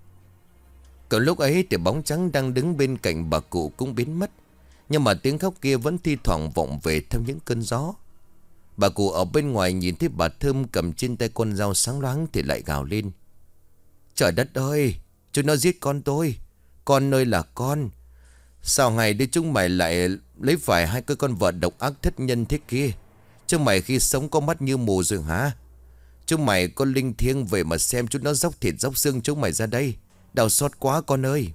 Còn lúc ấy thì bóng trắng đang đứng bên cạnh bà cụ cũng biến mất. Nhưng mà tiếng khóc kia vẫn thi thoảng vọng về theo những cơn gió. Bà cụ ở bên ngoài nhìn thấy bà Thơm cầm trên tay con dao sáng loáng thì lại gào lên: Trời đất ơi, chúng nó giết con tôi. Con ơi là con. Sao ngày đi chúng mày lại lấy phải hai cái con vợ độc ác thất nhân thế kia? Chúng mày khi sống có mắt như mù rồi hả? Chúng mày có linh thiêng về mà xem chúng nó dốc thịt dốc xương chúng mày ra đây. Đau xót quá con ơi.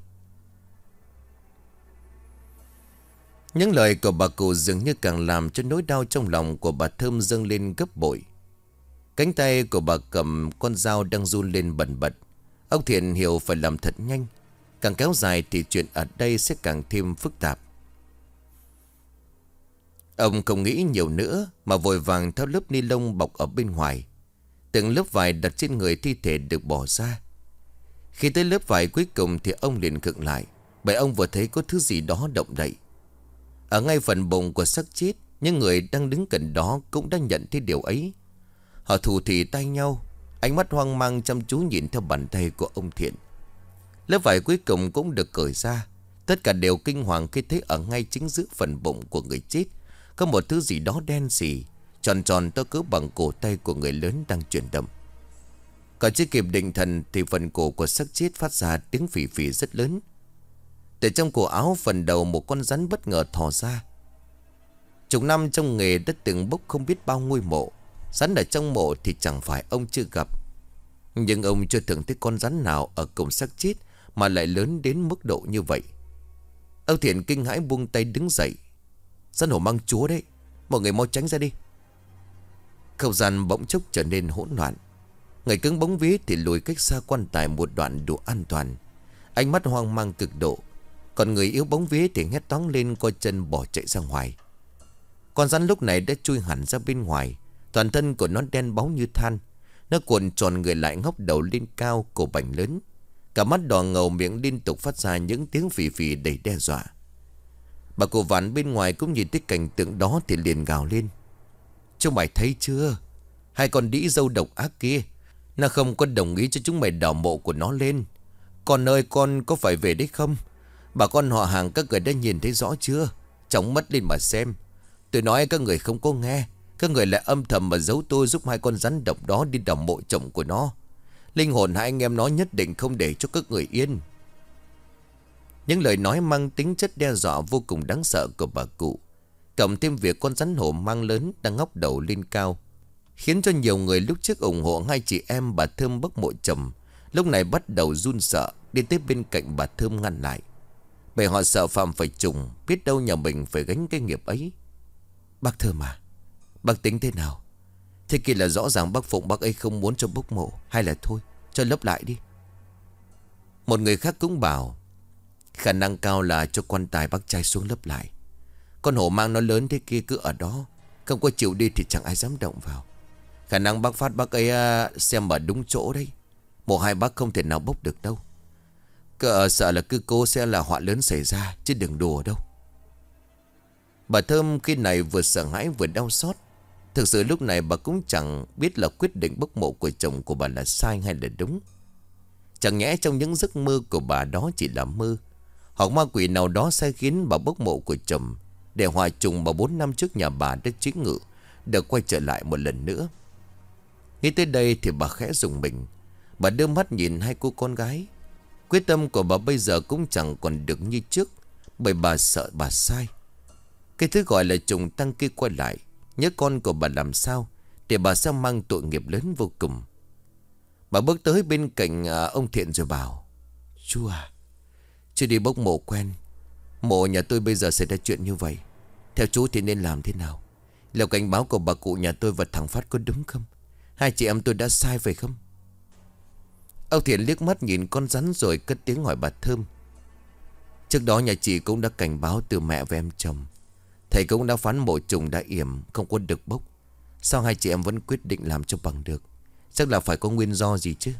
Những lời của bà cụ dường như càng làm cho nỗi đau trong lòng của bà Thơm dâng lên gấp bội. Cánh tay của bà cầm con dao đang run lên bần bật. Ông Thiện hiểu phải làm thật nhanh. Càng kéo dài thì chuyện ở đây sẽ càng thêm phức tạp. Ông không nghĩ nhiều nữa mà vội vàng tháo lớp ni lông bọc ở bên ngoài. Từng lớp vải đặt trên người thi thể được bỏ ra. Khi tới lớp vải cuối cùng thì ông liền khựng lại, bởi ông vừa thấy có thứ gì đó động đậy. Ở ngay phần bụng của xác chết, những người đang đứng gần đó cũng đã nhận thấy điều ấy. Họ thủ thỉ tay nhau, ánh mắt hoang mang chăm chú nhìn theo bàn tay của ông Thiện. Lớp vải cuối cùng cũng được cởi ra. Tất cả đều kinh hoàng khi thấy ở ngay chính giữa phần bụng của người chết có một thứ gì đó đen sì, tròn tròn to cỡ bằng cổ tay của người lớn đang chuyển động. Còn chưa kịp định thần thì phần cổ của xác chết phát ra tiếng phì phì rất lớn. Từ trong cổ áo phần đầu một con rắn bất ngờ thò ra. Chục năm trong nghề đã từng bốc không biết bao ngôi mộ. Rắn ở trong mộ thì chẳng phải ông chưa gặp, nhưng ông chưa từng thấy con rắn nào ở cổng xác chết mà lại lớn đến mức độ như vậy. Ông Thiện kinh hãi buông tay đứng dậy. Rắn hổ mang chúa đấy, mọi người mau tránh ra đi. Không gian bỗng chốc trở nên hỗn loạn. Người cứng bóng vía thì lùi cách xa quan tài một đoạn đủ an toàn, ánh mắt hoang mang cực độ. Còn người yếu bóng vía thì hét toáng lên, co chân bỏ chạy ra ngoài. Con rắn lúc này đã chui hẳn ra bên ngoài. Toàn thân của nó đen bóng như than. Nó cuộn tròn người lại, ngóc đầu lên cao, cổ bành lớn. Cả mắt đỏ ngầu, miệng liên tục phát ra những tiếng phì phì đầy đe dọa. Bà cụ Ván bên ngoài cũng nhìn thấy cảnh tượng đó thì liền gào lên: "Chúng mày thấy chưa? Hai con đĩ dâu độc ác kia, nó không có đồng ý cho chúng mày đào mộ của nó lên. Con ơi, con có phải về đấy không? Bà con họ hàng các người đã nhìn thấy rõ chưa? Chóng mắt lên mà xem. Tôi nói các người không có nghe. Các người lại âm thầm mà giấu tôi giúp hai con rắn độc đó đi đào mộ chồng của nó. Linh hồn hai anh em nó nhất định không để cho các người yên." Những lời nói mang tính chất đe dọa vô cùng đáng sợ của bà cụ, cộng thêm việc con rắn hổ mang lớn đang ngóc đầu lên cao, khiến cho nhiều người lúc trước ủng hộ hai chị em bà Thơm bốc mộ chồng lúc này bắt đầu run sợ, đi tới bên cạnh bà Thơm ngăn lại. Bởi họ sợ phạm phải trùng, biết đâu nhà mình phải gánh cái nghiệp ấy. "Bác Thơm à, bác tính thế nào? Thế kia là rõ ràng bác Phụng bác ấy không muốn cho bốc mộ, hay là thôi cho lấp lại đi?" Một người khác cũng bảo: "Khả năng cao là cho quan tài bác trai xuống lấp lại. Con hổ mang nó lớn thế kia cứ ở đó, không có chịu đi thì chẳng ai dám động vào. Khả năng bác Phát bác ấy xem ở đúng chỗ đấy. Một hai bác không thể nào bốc được đâu. Sợ là cứ cố sẽ là họa lớn xảy ra, chứ đừng đùa đâu." Bà Thơm khi này vừa sợ hãi vừa đau xót. Thực sự lúc này bà cũng chẳng biết là quyết định bốc mộ của chồng của bà là sai hay là đúng. Chẳng nhẽ trong những giấc mơ của bà đó chỉ là mơ, hoặc ma quỷ nào đó sai khiến bà bốc mộ của chồng để hòa trùng mà 4 năm trước nhà bà đã chí ngự được quay trở lại một lần nữa. Nghĩ tới đây thì bà khẽ rùng mình. Bà đưa mắt nhìn hai cô con gái. Quyết tâm của bà bây giờ cũng chẳng còn được như trước, bởi bà sợ bà sai. Cái thứ gọi là trùng tăng kia quay lại, nhớ con của bà làm sao thì bà sẽ mang tội nghiệp lớn vô cùng. Bà bước tới bên cạnh ông Thiện rồi bảo: "Chú à, chú đi bốc mộ quen. Mộ nhà tôi bây giờ xảy ra chuyện như vậy, theo chú thì nên làm thế nào? Lời cảnh báo của bà cụ nhà tôi và thằng Phát có đúng không? Hai chị em tôi đã sai phải không?" Ông Thiện liếc mắt nhìn con rắn rồi cất tiếng hỏi bà Thơm: "Trước đó nhà chị cũng đã cảnh báo từ mẹ và em chồng. Thầy cũng đã phán mộ trùng đã yểm, không có được bốc. Sao hai chị em vẫn quyết định làm cho bằng được? Chắc là phải có nguyên do gì chứ?"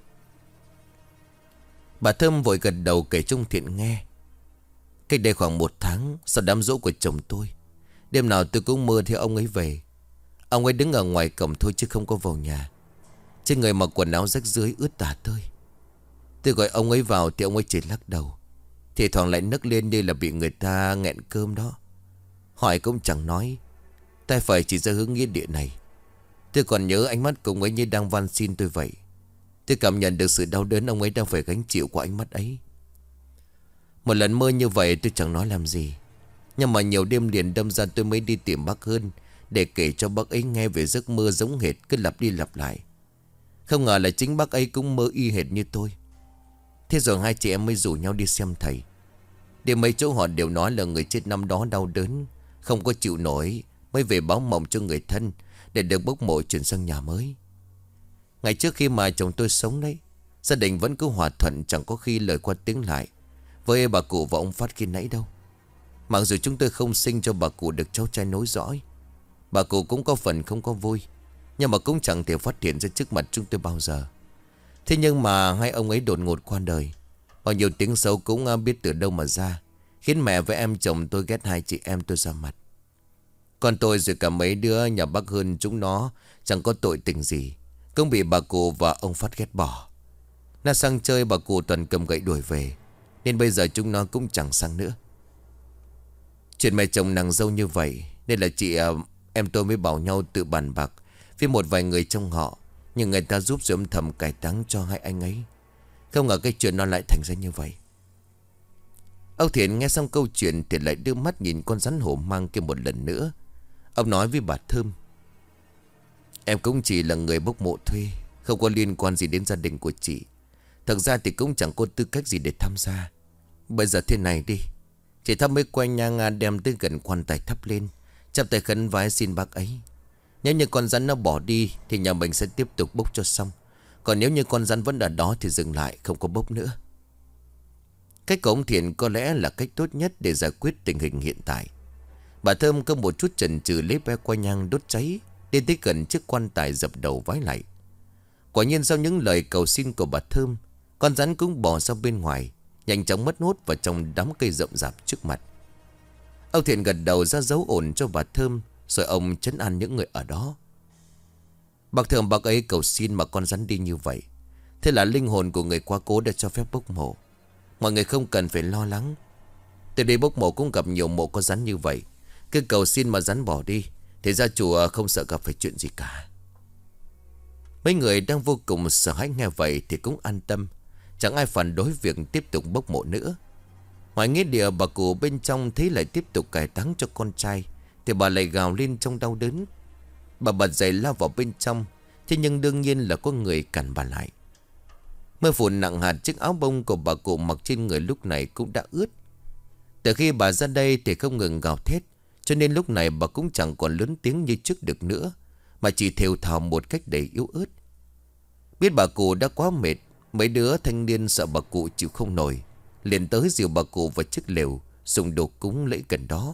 Bà Thơm vội gật đầu kể cho ông Thiện nghe. "Cách đây khoảng 1 tháng, sau đám giỗ của chồng tôi, đêm nào tôi cũng mơ thấy ông ấy về. Ông ấy đứng ở ngoài cổng thôi chứ không có vào nhà. Trên người mặc quần áo rách rưới ướt tả tơi. Tôi gọi ông ấy vào thì ông ấy chỉ lắc đầu, thì thoảng lại nấc lên như là bị người ta nghẹn cơm đó. Hỏi cũng chẳng nói, tay phải chỉ ra hướng nghĩa địa này. Tôi còn nhớ ánh mắt của ông ấy như đang van xin tôi vậy. Tôi cảm nhận được sự đau đớn ông ấy đang phải gánh chịu qua ánh mắt ấy. Một lần mơ như vậy tôi chẳng nói làm gì, nhưng mà nhiều đêm liền đâm ra tôi mới đi tìm bác Hơn để kể cho bác ấy nghe về giấc mơ giống hệt cứ lặp đi lặp lại. Không ngờ là chính bác ấy cũng mơ y hệt như tôi. Thế rồi hai chị em mới rủ nhau đi xem thầy. Đi mấy chỗ họ đều nói là người chết năm đó đau đớn, không có chịu nổi, mới về báo mộng cho người thân để được bốc mộ chuyển sang nhà mới. Ngày trước khi mà chồng tôi sống đấy, gia đình vẫn cứ hòa thuận, chẳng có khi lời qua tiếng lại với bà cụ và ông Phát khi nãy đâu. Mặc dù chúng tôi không sinh cho bà cụ được cháu trai nối dõi, bà cụ cũng có phần không có vui, nhưng mà cũng chẳng thể phát hiện ra trước mặt chúng tôi bao giờ. Thế nhưng mà hai ông ấy đột ngột qua đời, bao nhiêu tiếng xấu cũng biết từ đâu mà ra, khiến mẹ với em chồng tôi ghét hai chị em tôi ra mặt. Còn tôi rồi cả mấy đứa nhà bác Hơn, chúng nó chẳng có tội tình gì, cũng bị bà cụ và ông Phát ghét bỏ. Nó sang chơi bà cụ toàn cầm gậy đuổi về, nên bây giờ chúng nó cũng chẳng sang nữa. Chuyện mẹ chồng nàng dâu như vậy, nên là em tôi mới bảo nhau tự bàn bạc với một vài người trong họ, nhưng người ta giúp rồi âm thầm cải táng cho hai anh ấy. Không ngờ cái chuyện nó lại thành ra như vậy." Ông Thiện nghe xong câu chuyện thì lại đưa mắt nhìn con rắn hổ mang kia một lần nữa. Ông nói với bà Thơm: "Em cũng chỉ là người bốc mộ thuê, không có liên quan gì đến gia đình của chị. Thật ra thì cũng chẳng có tư cách gì để tham gia. Bây giờ thế này đi, chị Thắm mới quay nhang đem tới gần quan tài thắp lên, chắp tay khấn vái xin bác ấy. Nếu như con rắn nó bỏ đi thì nhà mình sẽ tiếp tục bốc cho xong. Còn nếu như con rắn vẫn ở đó thì dừng lại, không có bốc nữa." Cách của ông Thiện có lẽ là cách tốt nhất để giải quyết tình hình hiện tại. Bà Thơm có một chút chần chừ lấy be qua nhang đốt cháy, đến tới gần trước quan tài dập đầu vái lại. Quả nhiên sau những lời cầu xin của bà Thơm, con rắn cũng bỏ ra bên ngoài, nhanh chóng mất hút vào trong đám cây rậm rạp trước mặt. Ông Thiện gật đầu ra dấu ổn cho bà Thơm. Rồi ông trấn an những người ở đó. Bác Thơm, bác ấy cầu xin mà con rắn đi như vậy. Thế là linh hồn của người quá cố đã cho phép bốc mộ. Mọi người không cần phải lo lắng. Từ đây bốc mộ cũng gặp nhiều mộ có rắn như vậy. Cứ cầu xin mà rắn bỏ đi thì gia chủ không sợ gặp phải chuyện gì cả. Mấy người đang vô cùng sợ hãi nghe vậy thì cũng an tâm. Chẳng ai phản đối việc tiếp tục bốc mộ nữa. Ngoài nghĩa địa, bà cụ bên trong thấy lại tiếp tục cải táng cho con trai thì bà lại gào lên trong đau đớn. Bà bật dậy lao vào bên trong. Thế nhưng đương nhiên là có người cản bà lại. Mưa phùn nặng hạt, chiếc áo bông của bà cụ mặc trên người lúc này cũng đã ướt. Từ khi bà ra đây thì không ngừng gào thét, cho nên lúc này bà cũng chẳng còn lớn tiếng như trước được nữa, mà chỉ thều thào một cách đầy yếu ớt. Biết bà cụ đã quá mệt, mấy đứa thanh niên sợ bà cụ chịu không nổi, liền tới dìu bà cụ vào chiếc lều, dùng đồ cúng lễ gần đó.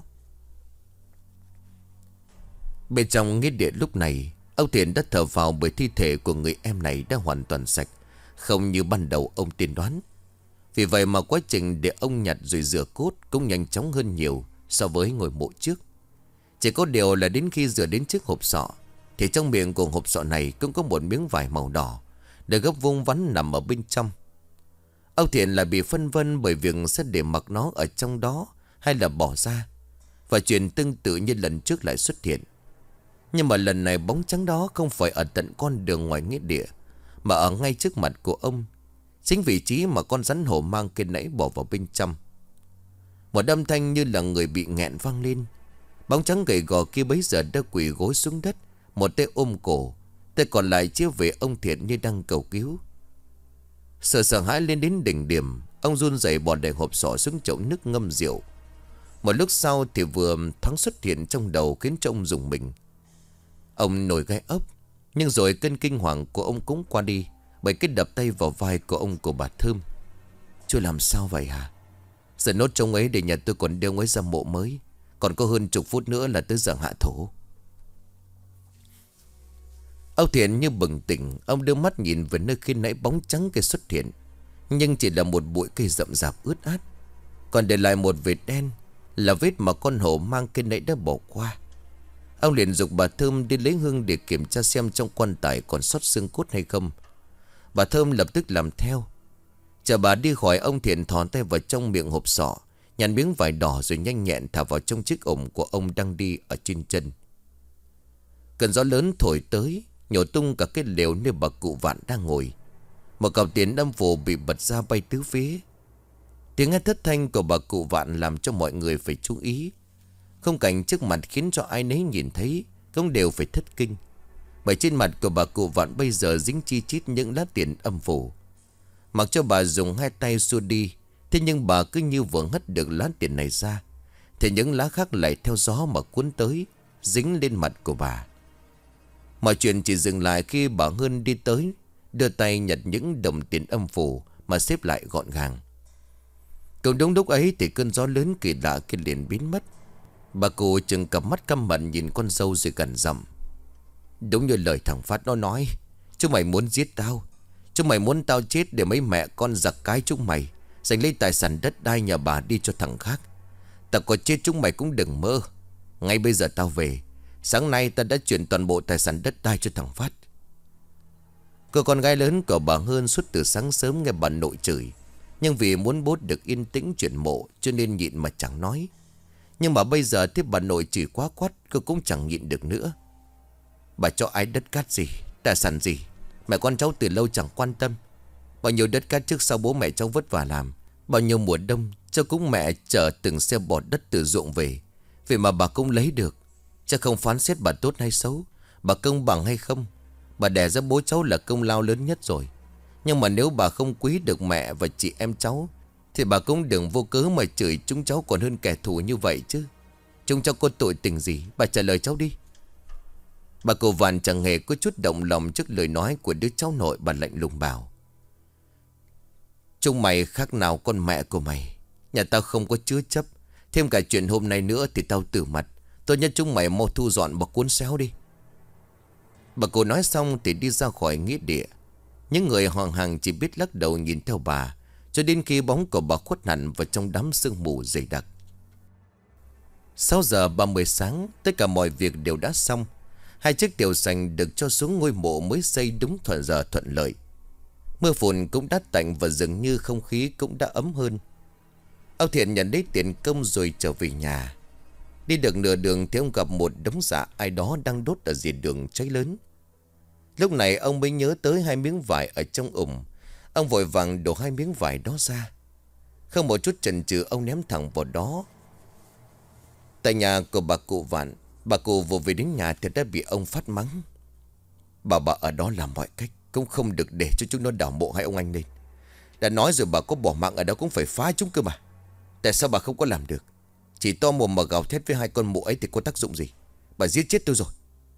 Bên trong nghĩa địa lúc này, ông Thiện đã thở vào bởi thi thể của người em này đã hoàn toàn sạch, không như ban đầu ông tiên đoán. Vì vậy mà quá trình để ông nhặt rồi rửa cốt cũng nhanh chóng hơn nhiều so với ngôi mộ trước. Chỉ có điều là đến khi rửa đến chiếc hộp sọ thì trong miệng của hộp sọ này cũng có một miếng vải màu đỏ được gấp vuông vắn nằm ở bên trong. Ông Thiện lại bị phân vân bởi việc sẽ để mặc nó ở trong đó hay là bỏ ra. Và chuyện tương tự như lần trước lại xuất hiện. Nhưng mà lần này bóng trắng đó không phải ở tận con đường ngoài nghĩa địa, mà ở ngay trước mặt của ông, chính vị trí mà con rắn hổ mang kia nãy bỏ vào bên trong. Một âm thanh như là người bị nghẹn vang lên. Bóng trắng gầy gò kia bấy giờ đã quỳ gối xuống đất, một tay ôm cổ, tay còn lại chiếu về ông Thiện như đang cầu cứu. Sợ hãi lên đến đỉnh điểm, ông run rẩy bỏ đầy hộp sọ xuống chậu nước ngâm rượu. Một lúc sau thì vừa thoáng xuất hiện trong đầu khiến cho ông rùng mình. Ông nổi gai ốc, nhưng rồi cơn kinh hoàng của ông cũng qua đi bởi cái đập tay vào vai của ông của bà Thơm. Chưa làm sao vậy hả? Giờ nốt trông ấy để nhà tôi còn đưa ông ấy ra mộ mới. Còn có hơn chục phút nữa là tới giờ hạ thổ. Ông Thiện như bừng tỉnh. Ông đưa mắt nhìn về nơi khi nãy bóng trắng kia xuất hiện, nhưng chỉ là một bụi cây rậm rạp ướt át, còn để lại một vệt đen, là vết mà con hổ mang cây nãy đã bỏ qua. Ông liền giục bà Thơm đi lấy hương để kiểm tra xem trong quan tài còn sót xương cốt hay không. Bà Thơm lập tức làm theo. Chờ bà đi khỏi, ông Thiện thò tay vào trong miệng hộp sọ, nhặt miếng vải đỏ rồi nhanh nhẹn thả vào trong chiếc ủng của ông đang đi ở trên chân. Cơn gió lớn thổi tới, nhổ tung cả cái lều nơi bà cụ Vạn đang ngồi. Một cọc tiền âm phủ bị bật ra bay tứ phía. Tiếng hét thất thanh của bà cụ Vạn làm cho mọi người phải chú ý. Khung cảnh trước mặt khiến cho ai nấy nhìn thấy cũng đều phải thất kinh. Bởi trên mặt của bà cụ Vạn bây giờ dính chi chít những lá tiền âm phủ. Mặc cho bà dùng hai tay xua đi, thế nhưng bà cứ như vừa hất được lá tiền này ra thì những lá khác lại theo gió mà cuốn tới, dính lên mặt của bà. Mọi chuyện chỉ dừng lại khi bà Hân đi tới, đưa tay nhặt những đồng tiền âm phủ mà xếp lại gọn gàng. Cũng đúng lúc ấy thì cơn gió lớn kỳ lạ kia liền biến mất. Bà cụ chừng cặp mắt căm hận nhìn con dâu rồi gằn giọng. Đúng như lời thằng Phát nó nói, chúng mày muốn giết tao, chúng mày muốn tao chết để mấy mẹ con giặc cái chúng mày giành lấy tài sản đất đai nhà bà đi cho thằng khác. Tao có chết chúng mày cũng đừng mơ. Ngay bây giờ tao về. Sáng nay ta đã chuyển toàn bộ tài sản đất đai cho thằng Phát. Cô con gái lớn của bà Hân suốt từ sáng sớm nghe bà nội chửi, nhưng vì muốn bốt được yên tĩnh chuyển mộ cho nên nhịn mà chẳng nói. Nhưng mà bây giờ thấy bà nội chửi quá quát, cô cũng chẳng nhịn được nữa. Bà cho ai đất cát gì, tài sản gì, mẹ con cháu từ lâu chẳng quan tâm. Bao nhiêu đất cát trước sau bố mẹ cháu vất vả làm, bao nhiêu mùa đông cháu cũng mẹ chở từng xe bọt đất từ ruộng về. Vậy mà bà cũng lấy được. Chắc không phán xét bà tốt hay xấu, bà công bằng hay không. Bà đẻ ra bố cháu là công lao lớn nhất rồi. Nhưng mà nếu bà không quý được mẹ và chị em cháu thì bà cũng đừng vô cớ mà chửi chúng cháu còn hơn kẻ thù như vậy chứ. Chúng cháu có tội tình gì, bà trả lời cháu đi. Bà cụ Vạn chẳng hề có chút động lòng trước lời nói của đứa cháu nội. Bà lạnh lùng bảo. Chúng mày khác nào con mẹ của mày. Nhà tao không có chứa chấp. Thêm cả chuyện hôm nay nữa thì tao tử mặt. Tốt nhất chúng mày mau thu dọn bỏ cuốn xéo đi. Bà cụ nói xong thì đi ra khỏi nghĩa địa. Những người hoàng hàng chỉ biết lắc đầu nhìn theo bà, cho đến khi bóng của bà khuất hẳn vào trong đám sương mù dày đặc. 6:30 sáng, tất cả mọi việc đều đã xong. Hai chiếc tiểu sành được cho xuống ngôi mộ mới xây đúng thuận giờ thuận lợi. Mưa phùn cũng đã tạnh và dường như không khí cũng đã ấm hơn. Ông Thiện nhận lấy tiền công rồi trở về nhà. Đi được nửa đường thì ông gặp một đống rạ ai đó đang đốt ở dìa đường cháy lớn. Lúc này ông mới nhớ tới hai miếng vải ở trong ủng. Ông vội vàng đổ hai miếng vải đó ra. Không một chút chần chừ ông ném thẳng vào đó. Tại nhà của bà cụ Vạn, bà cụ vừa về đến nhà thì đã bị ông Phát mắng. Bà ở đó làm mọi cách cũng không được để cho chúng nó đào mộ hai ông anh lên. Đã nói rồi bà có bỏ mạng ở đó cũng phải phá chúng cơ mà. Tại sao bà không có làm được? Chỉ to mồm mà gào thét với hai con mụ ấy thì có tác dụng gì? Bà giết chết tôi rồi.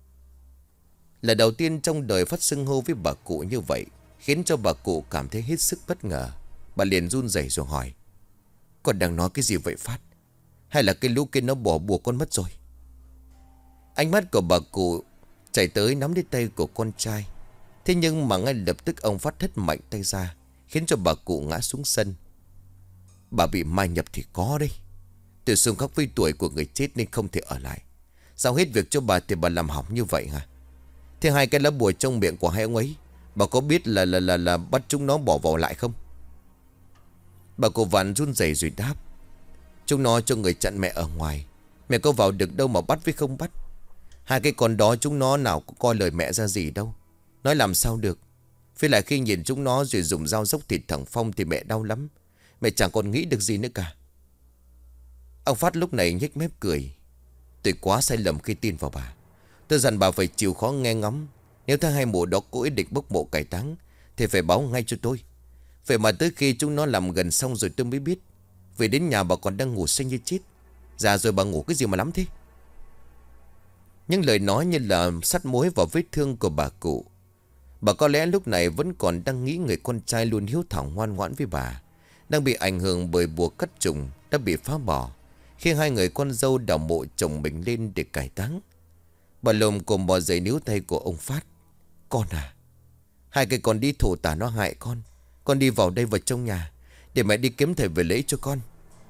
Là đầu tiên trong đời Phát xưng hô với bà cụ như vậy, khiến cho bà cụ cảm thấy hết sức bất ngờ. Bà liền run rẩy rồi hỏi: Con đang nói cái gì vậy Phát? Hay là cái lũ kia nó bỏ bùa con mất rồi? Ánh mắt của bà cụ chạy tới nắm lấy tay của con trai. Thế nhưng mà ngay lập tức ông Phát hất mạnh tay ra, khiến cho bà cụ ngã xuống sân. Bà bị mai nhập thì có đấy. Tôi xung khắc với tuổi của người chết nên không thể ở lại. Sao hết việc cho bà thì bà làm hỏng như vậy hả? Thế hai cái lá bùa trong miệng của hai ông ấy, bà có biết là bắt chúng nó bỏ vào lại không? Bà cụ Vạn run rẩy rồi đáp: Chúng nó cho người chặn mẹ ở ngoài. Mẹ có vào được đâu mà bắt với không bắt. Hai cái con đó chúng nó nào có coi lời mẹ ra gì đâu. Nói làm sao được. Với lại khi nhìn chúng nó rồi dùng dao dốc thịt thằng Phong thì mẹ đau lắm. Mẹ chẳng còn nghĩ được gì nữa cả. Ông Phát lúc này nhếch mép cười: Tôi quá sai lầm khi tin vào bà. Tôi dặn bà phải chịu khó nghe ngóng. Nếu thấy hai mụ đó có ý định bốc mộ cải táng thì phải báo ngay cho tôi. Vậy mà tới khi chúng nó làm gần xong rồi tôi mới biết. Về đến nhà bà còn đang ngủ say như chết. Già rồi bà ngủ cái gì mà lắm thế? Những lời nói như là sắt muối vào vết thương của bà cụ. Bà có lẽ lúc này vẫn còn đang nghĩ người con trai luôn hiếu thảo ngoan ngoãn với bà đang bị ảnh hưởng bởi bùa cắt trùng, đã bị phá bỏ khi hai người con dâu đào mộ chồng mình lên để cải táng. Bà lồm cồm bò dậy níu tay của ông Phát: Con à, hai cái con đi thổ tả nó hại con. Con đi vào đây vào trong nhà để mẹ đi kiếm thầy về lấy cho con.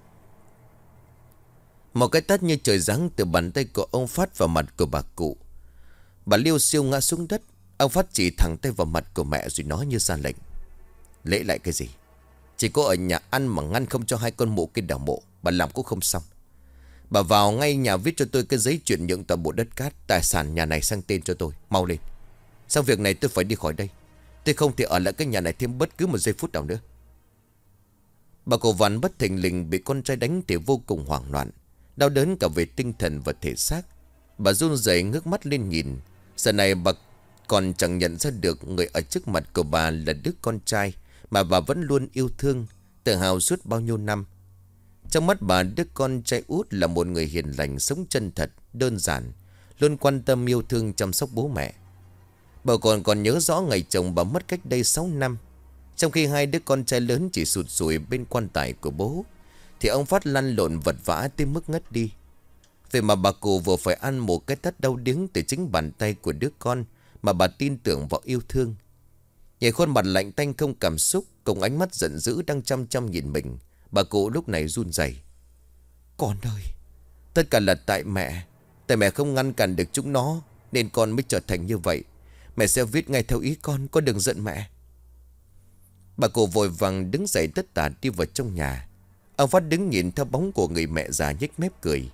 Một cái tát như trời giáng từ bàn tay của ông Phát vào mặt của bà cụ. Bà liêu xiêu ngã xuống đất. Ông Phát chỉ thẳng tay vào mặt của mẹ rồi nói như ra lệnh: Lễ lại cái gì? Chỉ có ở nhà ăn mà ngăn không cho hai con mụ kia đào mộ, bà làm cũng không xong. Bà vào ngay nhà viết cho tôi cái giấy chuyển nhượng toàn bộ đất cát, tài sản nhà này sang tên cho tôi. Mau lên. Sau việc này tôi phải đi khỏi đây. Tôi không thể ở lại cái nhà này thêm bất cứ một giây phút nào nữa. Bà cụ Vạn bất thình lình bị con trai đánh thì vô cùng hoảng loạn, đau đớn cả về tinh thần và thể xác. Bà run rẩy ngước mắt lên nhìn. Giờ này bà còn chẳng nhận ra được người ở trước mặt của bà là đứa con trai mà bà vẫn luôn yêu thương, tự hào suốt bao nhiêu năm. Trong mắt bà, đứa con trai út là một người hiền lành, sống chân thật, đơn giản, luôn quan tâm yêu thương chăm sóc bố mẹ. Bà còn nhớ rõ ngày chồng bà mất cách đây 6 năm. Trong khi hai đứa con trai lớn chỉ sụt sùi bên quan tài của bố, thì ông Phát lăn lộn vật vã tới mức ngất đi. Vậy mà bà cụ vừa phải ăn một cái tát đau điếng từ chính bàn tay của đứa con mà bà tin tưởng vào yêu thương. Nhìn khuôn mặt lạnh tanh không cảm xúc cùng ánh mắt giận dữ đang chăm chăm nhìn mình, bà cụ lúc này run rẩy: Con ơi, tất cả là tại mẹ. Tại mẹ không ngăn cản được chúng nó nên con mới trở thành như vậy. Mẹ sẽ viết ngay theo ý con đừng giận mẹ. Bà cụ vội vàng đứng dậy tất tả đi vào trong nhà. Ông Phát đứng nhìn theo bóng của người mẹ già nhếch mép cười.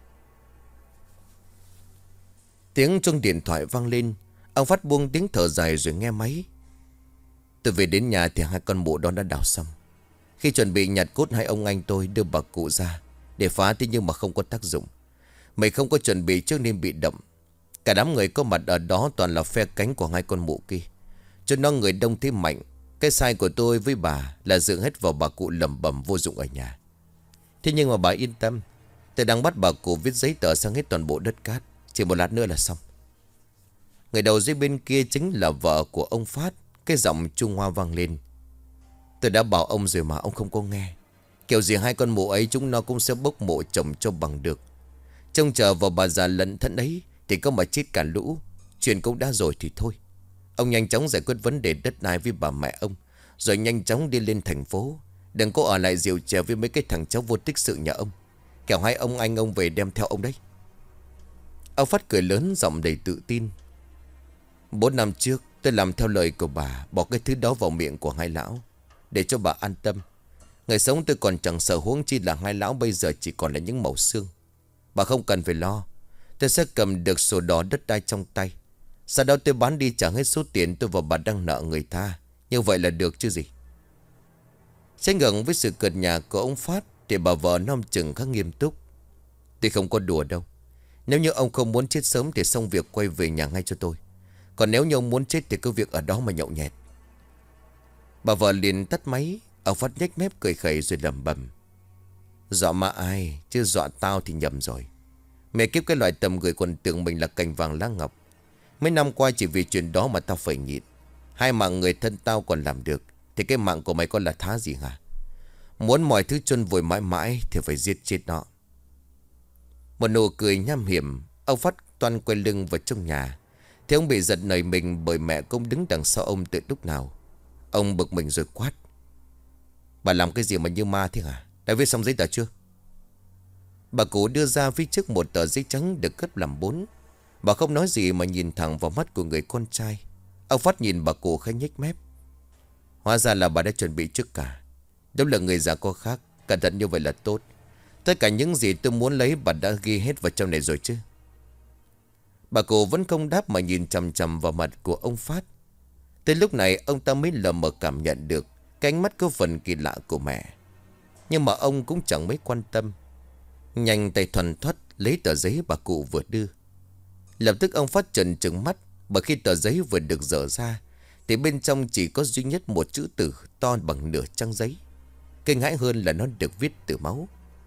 Tiếng chuông điện thoại vang lên. Ông Phát buông tiếng thở dài rồi nghe máy. Tôi về đến nhà thì hai con mụ đó đã đào xong. Khi chuẩn bị nhặt cốt hai ông anh tôi đưa bà cụ ra để phá, thế nhưng mà không có tác dụng. Mày không có chuẩn bị trước nên bị động. Cả đám người có mặt ở đó toàn là phe cánh của hai con mụ kia. Cho nó người đông thế mạnh. Cái sai của tôi với bà là dựa hết vào bà cụ lẩm bẩm vô dụng ở nhà. Thế nhưng mà bà yên tâm, tôi đang bắt bà cụ viết giấy tờ sang hết toàn bộ đất cát. Chỉ một lát nữa là xong. Người đầu dây bên kia chính là vợ của ông Phát. Cái giọng Trung Hoa vang lên: Tôi đã bảo ông rồi mà ông không có nghe. Kiểu gì hai con mụ ấy chúng nó cũng sẽ bốc mộ chồng cho bằng được. Trông chờ vào bà già lận thân ấy thì có mà chết cả lũ. Chuyện cũng đã rồi thì thôi. Ông nhanh chóng giải quyết vấn đề đất đai với bà mẹ ông, rồi nhanh chóng đi lên thành phố. Đừng có ở lại rượu chè với mấy cái thằng cháu vô tích sự nhà ông. Kẻo hai ông về đem theo ông đấy. Ông Phát cười lớn, giọng đầy tự tin. 4 năm trước tôi làm theo lời của bà, bỏ cái thứ đó vào miệng của hai lão, để cho bà an tâm. Ngày sống tôi còn chẳng sợ, huống chi là hai lão bây giờ chỉ còn là những mẩu xương. Bà không cần phải lo. Tôi sẽ cầm được sổ đỏ đất đai trong tay. Sau đó tôi bán đi trả hết số tiền tôi và bà đang nợ người ta. Như vậy là được chứ gì. Trái ngược với sự cợt nhả của ông Phát thì bà vợ nom chừng khá nghiêm túc. Tôi không có đùa đâu. Nếu như ông không muốn chết sớm thì xong việc quay về nhà ngay cho tôi. Còn nếu như ông muốn chết thì cứ việc ở đó mà nhậu nhẹt. Bà vợ liền tắt máy. Ông Phát nhếch mép cười khẩy rồi lẩm bẩm. Dọa ma ai, chứ dọa tao thì nhầm rồi. Mẹ kiếp, cái loại tầm người còn tưởng mình là cành vàng lá ngọc. Mấy năm qua chỉ vì chuyện đó mà tao phải nhịn. Hai mạng người thân tao còn làm được, thì cái mạng của mày có là thá gì hả? Muốn mọi thứ chôn vùi mãi mãi thì phải giết chết nó. Một nụ cười nham hiểm. Ông Phát toan quay lưng vào trong nhà thì ông bị giật nảy mình bởi mẹ cũng đứng đằng sau ông từ lúc nào. Ông bực mình rồi quát. Bà làm cái gì mà như ma thế hả? Đã viết xong giấy tờ chưa? Bà cụ đưa ra phía trước một tờ giấy trắng được cắt làm 4. Bà không nói gì mà nhìn thẳng vào mắt của người con trai. Ông Phát nhìn bà cụ khẽ nhếch mép. Hóa ra là bà đã chuẩn bị trước cả. Đúng là người già có khác. Cẩn thận như vậy là tốt. Tất cả những gì tôi muốn lấy bà đã ghi hết vào trong này rồi chứ. Bà cụ vẫn không đáp mà nhìn chằm chằm vào mặt của ông Phát. Tới lúc này ông ta mới lờ mờ cảm nhận được cái ánh mắt có phần kỳ lạ của mẹ. Nhưng mà ông cũng chẳng mấy quan tâm. Nhanh tay thuần thoắt lấy tờ giấy bà cụ vừa đưa. Lập tức ông Phát trợn trừng mắt. Bởi khi tờ giấy vừa được dở ra thì bên trong chỉ có duy nhất một chữ từ to bằng nửa trang giấy. Kinh hãi hơn là nó được viết từ máu.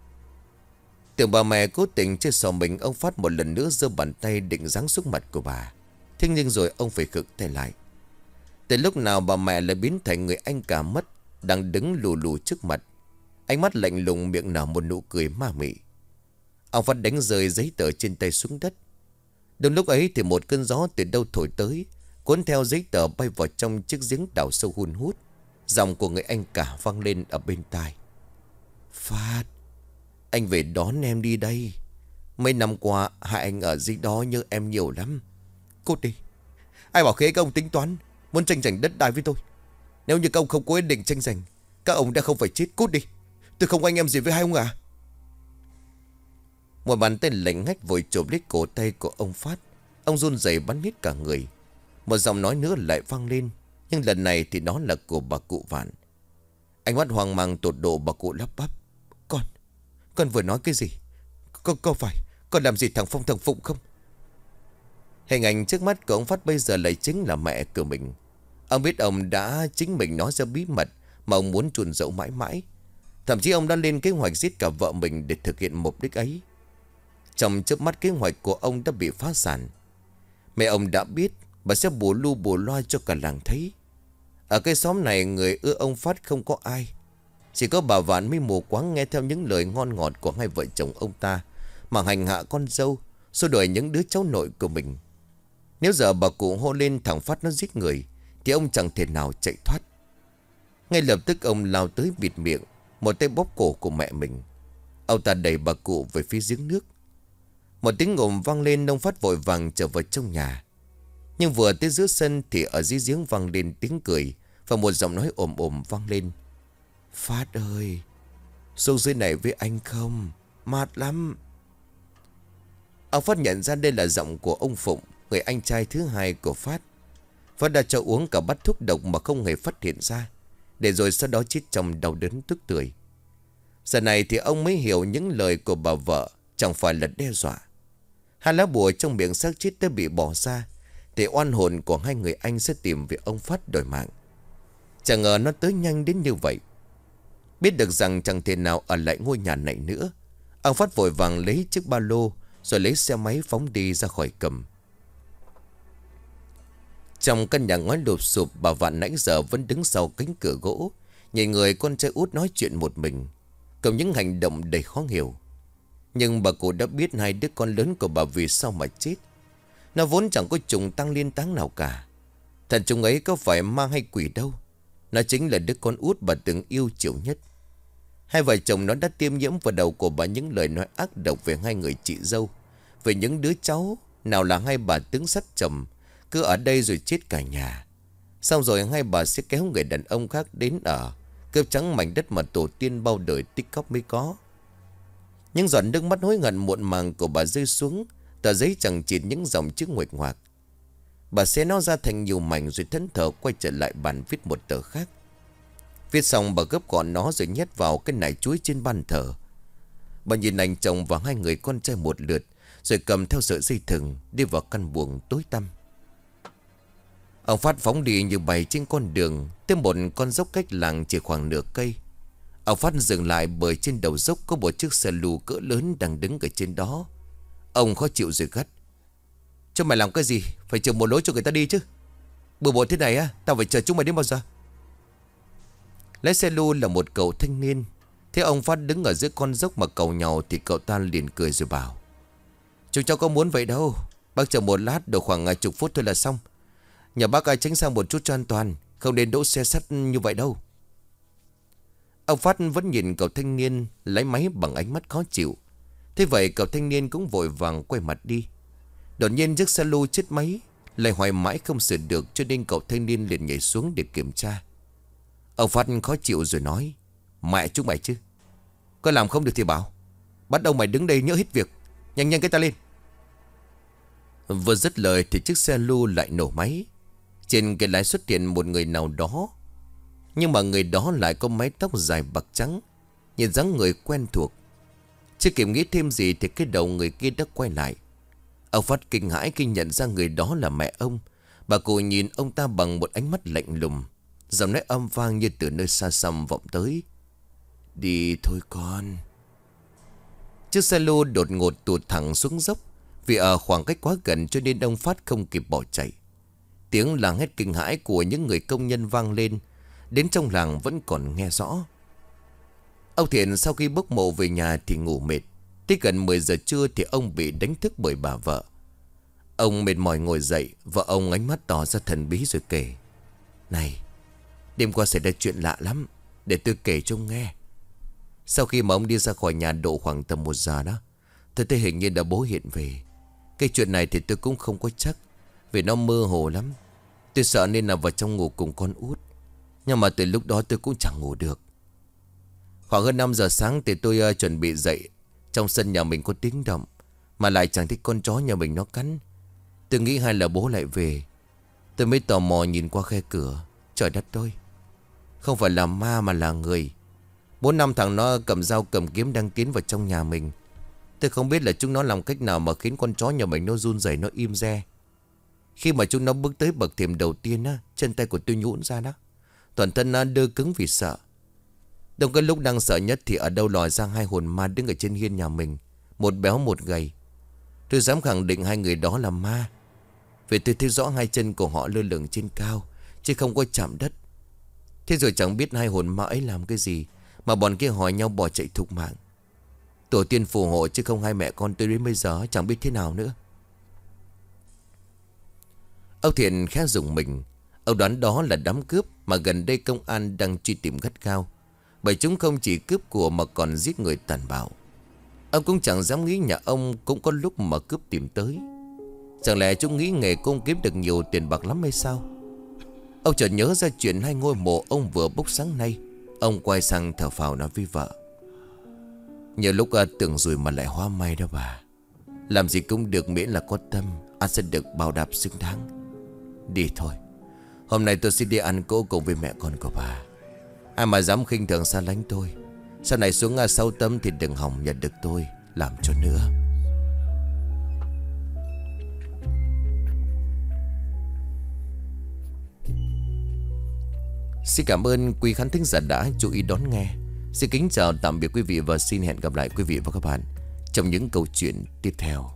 Tưởng bà mẹ cố tình chơi xỏ mình, ông Phát một lần nữa giơ bàn tay định giáng xuống mặt của bà. Thế nhưng rồi ông phải khựng tay lại. Từ lúc nào bà mẹ lại biến thành người anh cả mất, đang đứng lù lù trước mặt. Ánh mắt lạnh lùng, miệng nở một nụ cười ma mị. Ông Phát đánh rơi giấy tờ trên tay xuống đất. Đúng lúc ấy thì một cơn gió từ đâu thổi tới, cuốn theo giấy tờ bay vào trong chiếc giếng đào sâu hun hút. Giọng của người anh cả vang lên ở bên tai. Phát, anh về đón em đi đây. Mấy năm qua hai anh ở dưới đó nhớ em nhiều lắm. Cút đi. Ai bảo khế các ông tính toán muốn tranh giành đất đai với tôi? Nếu như các ông không có ý định tranh giành, các ông đã không phải chết. Cút đi. Tôi không anh em gì với hai ông à. Một bàn tay lạnh ngách vội chộp lấy cổ tay của ông Phát. Ông run rẩy bắn hết cả người. Một giọng nói nữa lại vang lên. Nhưng lần này thì đó là của bà cụ Vạn. Ánh mắt hoang mang tột độ, bà cụ lắp bắp. Con vừa nói cái gì? Có phải con làm gì thằng Phong thằng Phụng không? Hình ảnh trước mắt của ông Phát bây giờ lại chính là mẹ của mình. Ông biết ông đã chính mình nói ra bí mật mà ông muốn chôn giấu mãi mãi. Thậm chí ông đã lên kế hoạch giết cả vợ mình để thực hiện mục đích ấy. Trong chớp mắt kế hoạch của ông đã bị phá sản. Mẹ ông đã biết bà sẽ bù lu bù loa cho cả làng thấy. Ở cái xóm này người ưa ông Phát không có ai. Chỉ có bà Vạn mới mù quáng nghe theo những lời ngon ngọt của hai vợ chồng ông ta mà hành hạ con dâu, xua đuổi những đứa cháu nội của mình. Nếu giờ bà cụ hô lên thằng Phát nó giết người thì ông chẳng thể nào chạy thoát. Ngay lập tức ông lao tới bịt miệng, một tay bóp cổ của mẹ mình. Ông ta đẩy bà cụ về phía giếng nước. Một tiếng ngồm vang lên, ông Phát vội vàng trở vào trong nhà. Nhưng vừa tới giữa sân thì ở dưới giếng vang lên tiếng cười và một giọng nói ồm ồm vang lên. Phát ơi, xuống dưới này với anh không? Mát lắm. Ông Phát nhận ra đây là giọng của ông Phụng, người anh trai thứ hai của Phát. Phát đã cho uống cả bát thuốc độc mà không hề phát hiện ra, để rồi sau đó chết trong đau đớn tức tưởi. Giờ này thì ông mới hiểu những lời của bà vợ chẳng phải là đe dọa. Hai lá bùa trong miệng xác chết đã bị bỏ ra, thì oan hồn của hai người anh sẽ tìm về ông Phát đòi mạng. Chẳng ngờ nó tới nhanh đến như vậy. Biết được rằng chẳng thể nào ở lại ngôi nhà này nữa, ông Phát vội vàng lấy chiếc ba lô rồi lấy xe máy phóng đi ra khỏi Cầm. Trong căn nhà ngói lụp sụp, bà Vạn nãy giờ vẫn đứng sau cánh cửa gỗ, nhìn người con trai út nói chuyện một mình, cùng những hành động đầy khó hiểu. Nhưng bà cụ đã biết hai đứa con lớn của bà vì sao mà chết. Nó vốn chẳng có trùng tăng liên táng nào cả. Thần trùng ấy có phải ma hay quỷ đâu. Nó chính là đứa con út bà từng yêu chiều nhất. Hai vợ chồng nó đã tiêm nhiễm vào đầu của bà những lời nói ác độc về hai người chị dâu, về những đứa cháu. Nào là hai bà tướng sắt chồng cứ ở đây rồi chết cả nhà. Xong rồi hai bà sẽ kéo người đàn ông khác đến ở, cướp trắng mảnh đất mà tổ tiên bao đời tích cóp mới có. Những giọt nước mắt hối hận muộn màng của bà rơi xuống tờ giấy chẳng chịt những dòng chữ nguệch ngoạc. Bà xé nó ra thành nhiều mảnh rồi thẫn thờ quay trở lại bàn viết một tờ khác. Viết xong bà gấp gọn nó rồi nhét vào cái nải chuối trên bàn thờ. Bà nhìn anh chồng và hai người con trai một lượt, rồi cầm theo sợi dây thừng đi vào căn buồng tối tăm. Ông Phát phóng đi như bay trên con đường tới một con dốc cách làng chỉ khoảng nửa cây. Ông Phát dừng lại bởi trên đầu dốc có một chiếc xe lù cỡ lớn đang đứng ở trên đó. Ông khó chịu rồi gắt: "Cho mày làm cái gì? Phải chừa một lối cho người ta đi chứ. Bừa bộn thế này á, tao phải chờ chúng mày đến bao giờ?" Lái xe lù là một cậu thanh niên. Thế ông Phát đứng ở giữa con dốc mà cầu nhau thì cậu ta liền cười rồi bảo: "Chúng cháu có muốn vậy đâu. Bác chờ một lát, độ khoảng chục phút thôi là xong. Nhờ bác ai tránh sang một chút cho an toàn, không nên đỗ xe sắt như vậy đâu." Ông Phát vẫn nhìn cậu thanh niên lái máy bằng ánh mắt khó chịu. Thế vậy cậu thanh niên cũng vội vàng quay mặt đi. Đột nhiên chiếc xe lù chết máy, lại hoài mãi không sửa được, cho nên cậu thanh niên liền nhảy xuống để kiểm tra. Ông Phát khó chịu rồi nói: "Mẹ chúng mày chứ, có làm không được thì bảo. Bắt đầu mày đứng đây nhỡ hết việc. Nhanh nhanh cái ta lên." Vừa dứt lời thì chiếc xe lù lại nổ máy. Trên cái lái xuất hiện một người nào đó, nhưng mà người đó lại có mái tóc dài bạc trắng, nhìn dáng người quen thuộc. Chưa kịp nghĩ thêm gì thì cái đầu người kia đã quay lại. Ông Phát kinh hãi khi nhận ra người đó là mẹ ông. Bà cụ nhìn ông ta bằng một ánh mắt lạnh lùng, giọng nói âm vang như từ nơi xa xăm vọng tới: "Đi thôi con." Chiếc xe lô đột ngột tụt thẳng xuống dốc. Vì ở khoảng cách quá gần cho nên ông Phát không kịp bỏ chạy. Tiếng làng hét kinh hãi của những người công nhân vang lên, đến trong làng vẫn còn nghe rõ. Ông Thiện sau khi bốc mộ về nhà thì ngủ mệt. Tới gần 10 giờ trưa thì ông bị đánh thức bởi bà vợ. Ông mệt mỏi ngồi dậy, vợ ông ánh mắt tỏ ra thần bí rồi kể: "Này, đêm qua xảy ra chuyện lạ lắm, để tôi kể cho ông nghe." Sau khi mà ông đi ra khỏi nhà độ khoảng tầm 1 giờ đó, tôi thấy hình như là bố hiện về. Cái chuyện này thì tôi cũng không có chắc, vì nó mơ hồ lắm. Tôi sợ nên là vào trong ngủ cùng con út, nhưng mà từ lúc đó tôi cũng chẳng ngủ được. Khoảng hơn 5 giờ sáng thì tôi chuẩn bị dậy. Trong sân nhà mình có tiếng động, mà lại chẳng thấy con chó nhà mình nó cắn. Tôi nghĩ hay là bố lại về. Tôi mới tò mò nhìn qua khe cửa. Trời đất ơi, không phải là ma mà là người. 4-5 thằng nó cầm dao cầm kiếm đang tiến vào trong nhà mình. Tôi không biết là chúng nó làm cách nào mà khiến con chó nhà mình nó run rẩy, nó im re. Khi mà chúng nó bước tới bậc thềm đầu tiên á, chân tay của tôi nhũn ra đó. Toàn thân nó đơ cứng vì sợ. Trong cái lúc đang sợ nhất thì ở đâu lòi ra hai hồn ma đứng ở trên hiên nhà mình, một béo một gầy. Tôi dám khẳng định hai người đó là ma, vì tôi thấy rõ hai chân của họ lơ lửng trên cao, chứ không có chạm đất. Thế rồi chẳng biết hai hồn ma ấy làm cái gì mà bọn kia hỏi nhau bỏ chạy thục mạng. Tổ tiên phù hộ, chứ không hai mẹ con tôi đến bây giờ chẳng biết thế nào nữa. Ông Thiện khẽ rùng mình. Ông đoán đó là đám cướp mà gần đây công an đang truy tìm gắt gao, bởi chúng không chỉ cướp của mà còn giết người tàn bạo. Ông cũng chẳng dám nghĩ nhà ông cũng có lúc mà cướp tìm tới. Chẳng lẽ chúng nghĩ nghề công kiếm được nhiều tiền bạc lắm hay sao? Ông chợt nhớ ra chuyện hai ngôi mộ ông vừa bốc sáng nay. Ông quay sang thở phào nói với vợ: "Nhiều lúc tưởng rồi mà lại hóa may đó bà. Làm gì cũng được miễn là có tâm, anh sẽ được báo đáp xứng đáng. Đi thôi, hôm nay tôi xin đi ăn cỗ cùng với mẹ con của bà. Ai mà dám khinh thường xa lánh tôi, sau này xuống sau tâm thì đừng hòng nhận được tôi làm cho nữa." Xin cảm ơn quý khán thính giả đã chú ý đón nghe. Xin kính chào tạm biệt quý vị và xin hẹn gặp lại quý vị và các bạn trong những câu chuyện tiếp theo.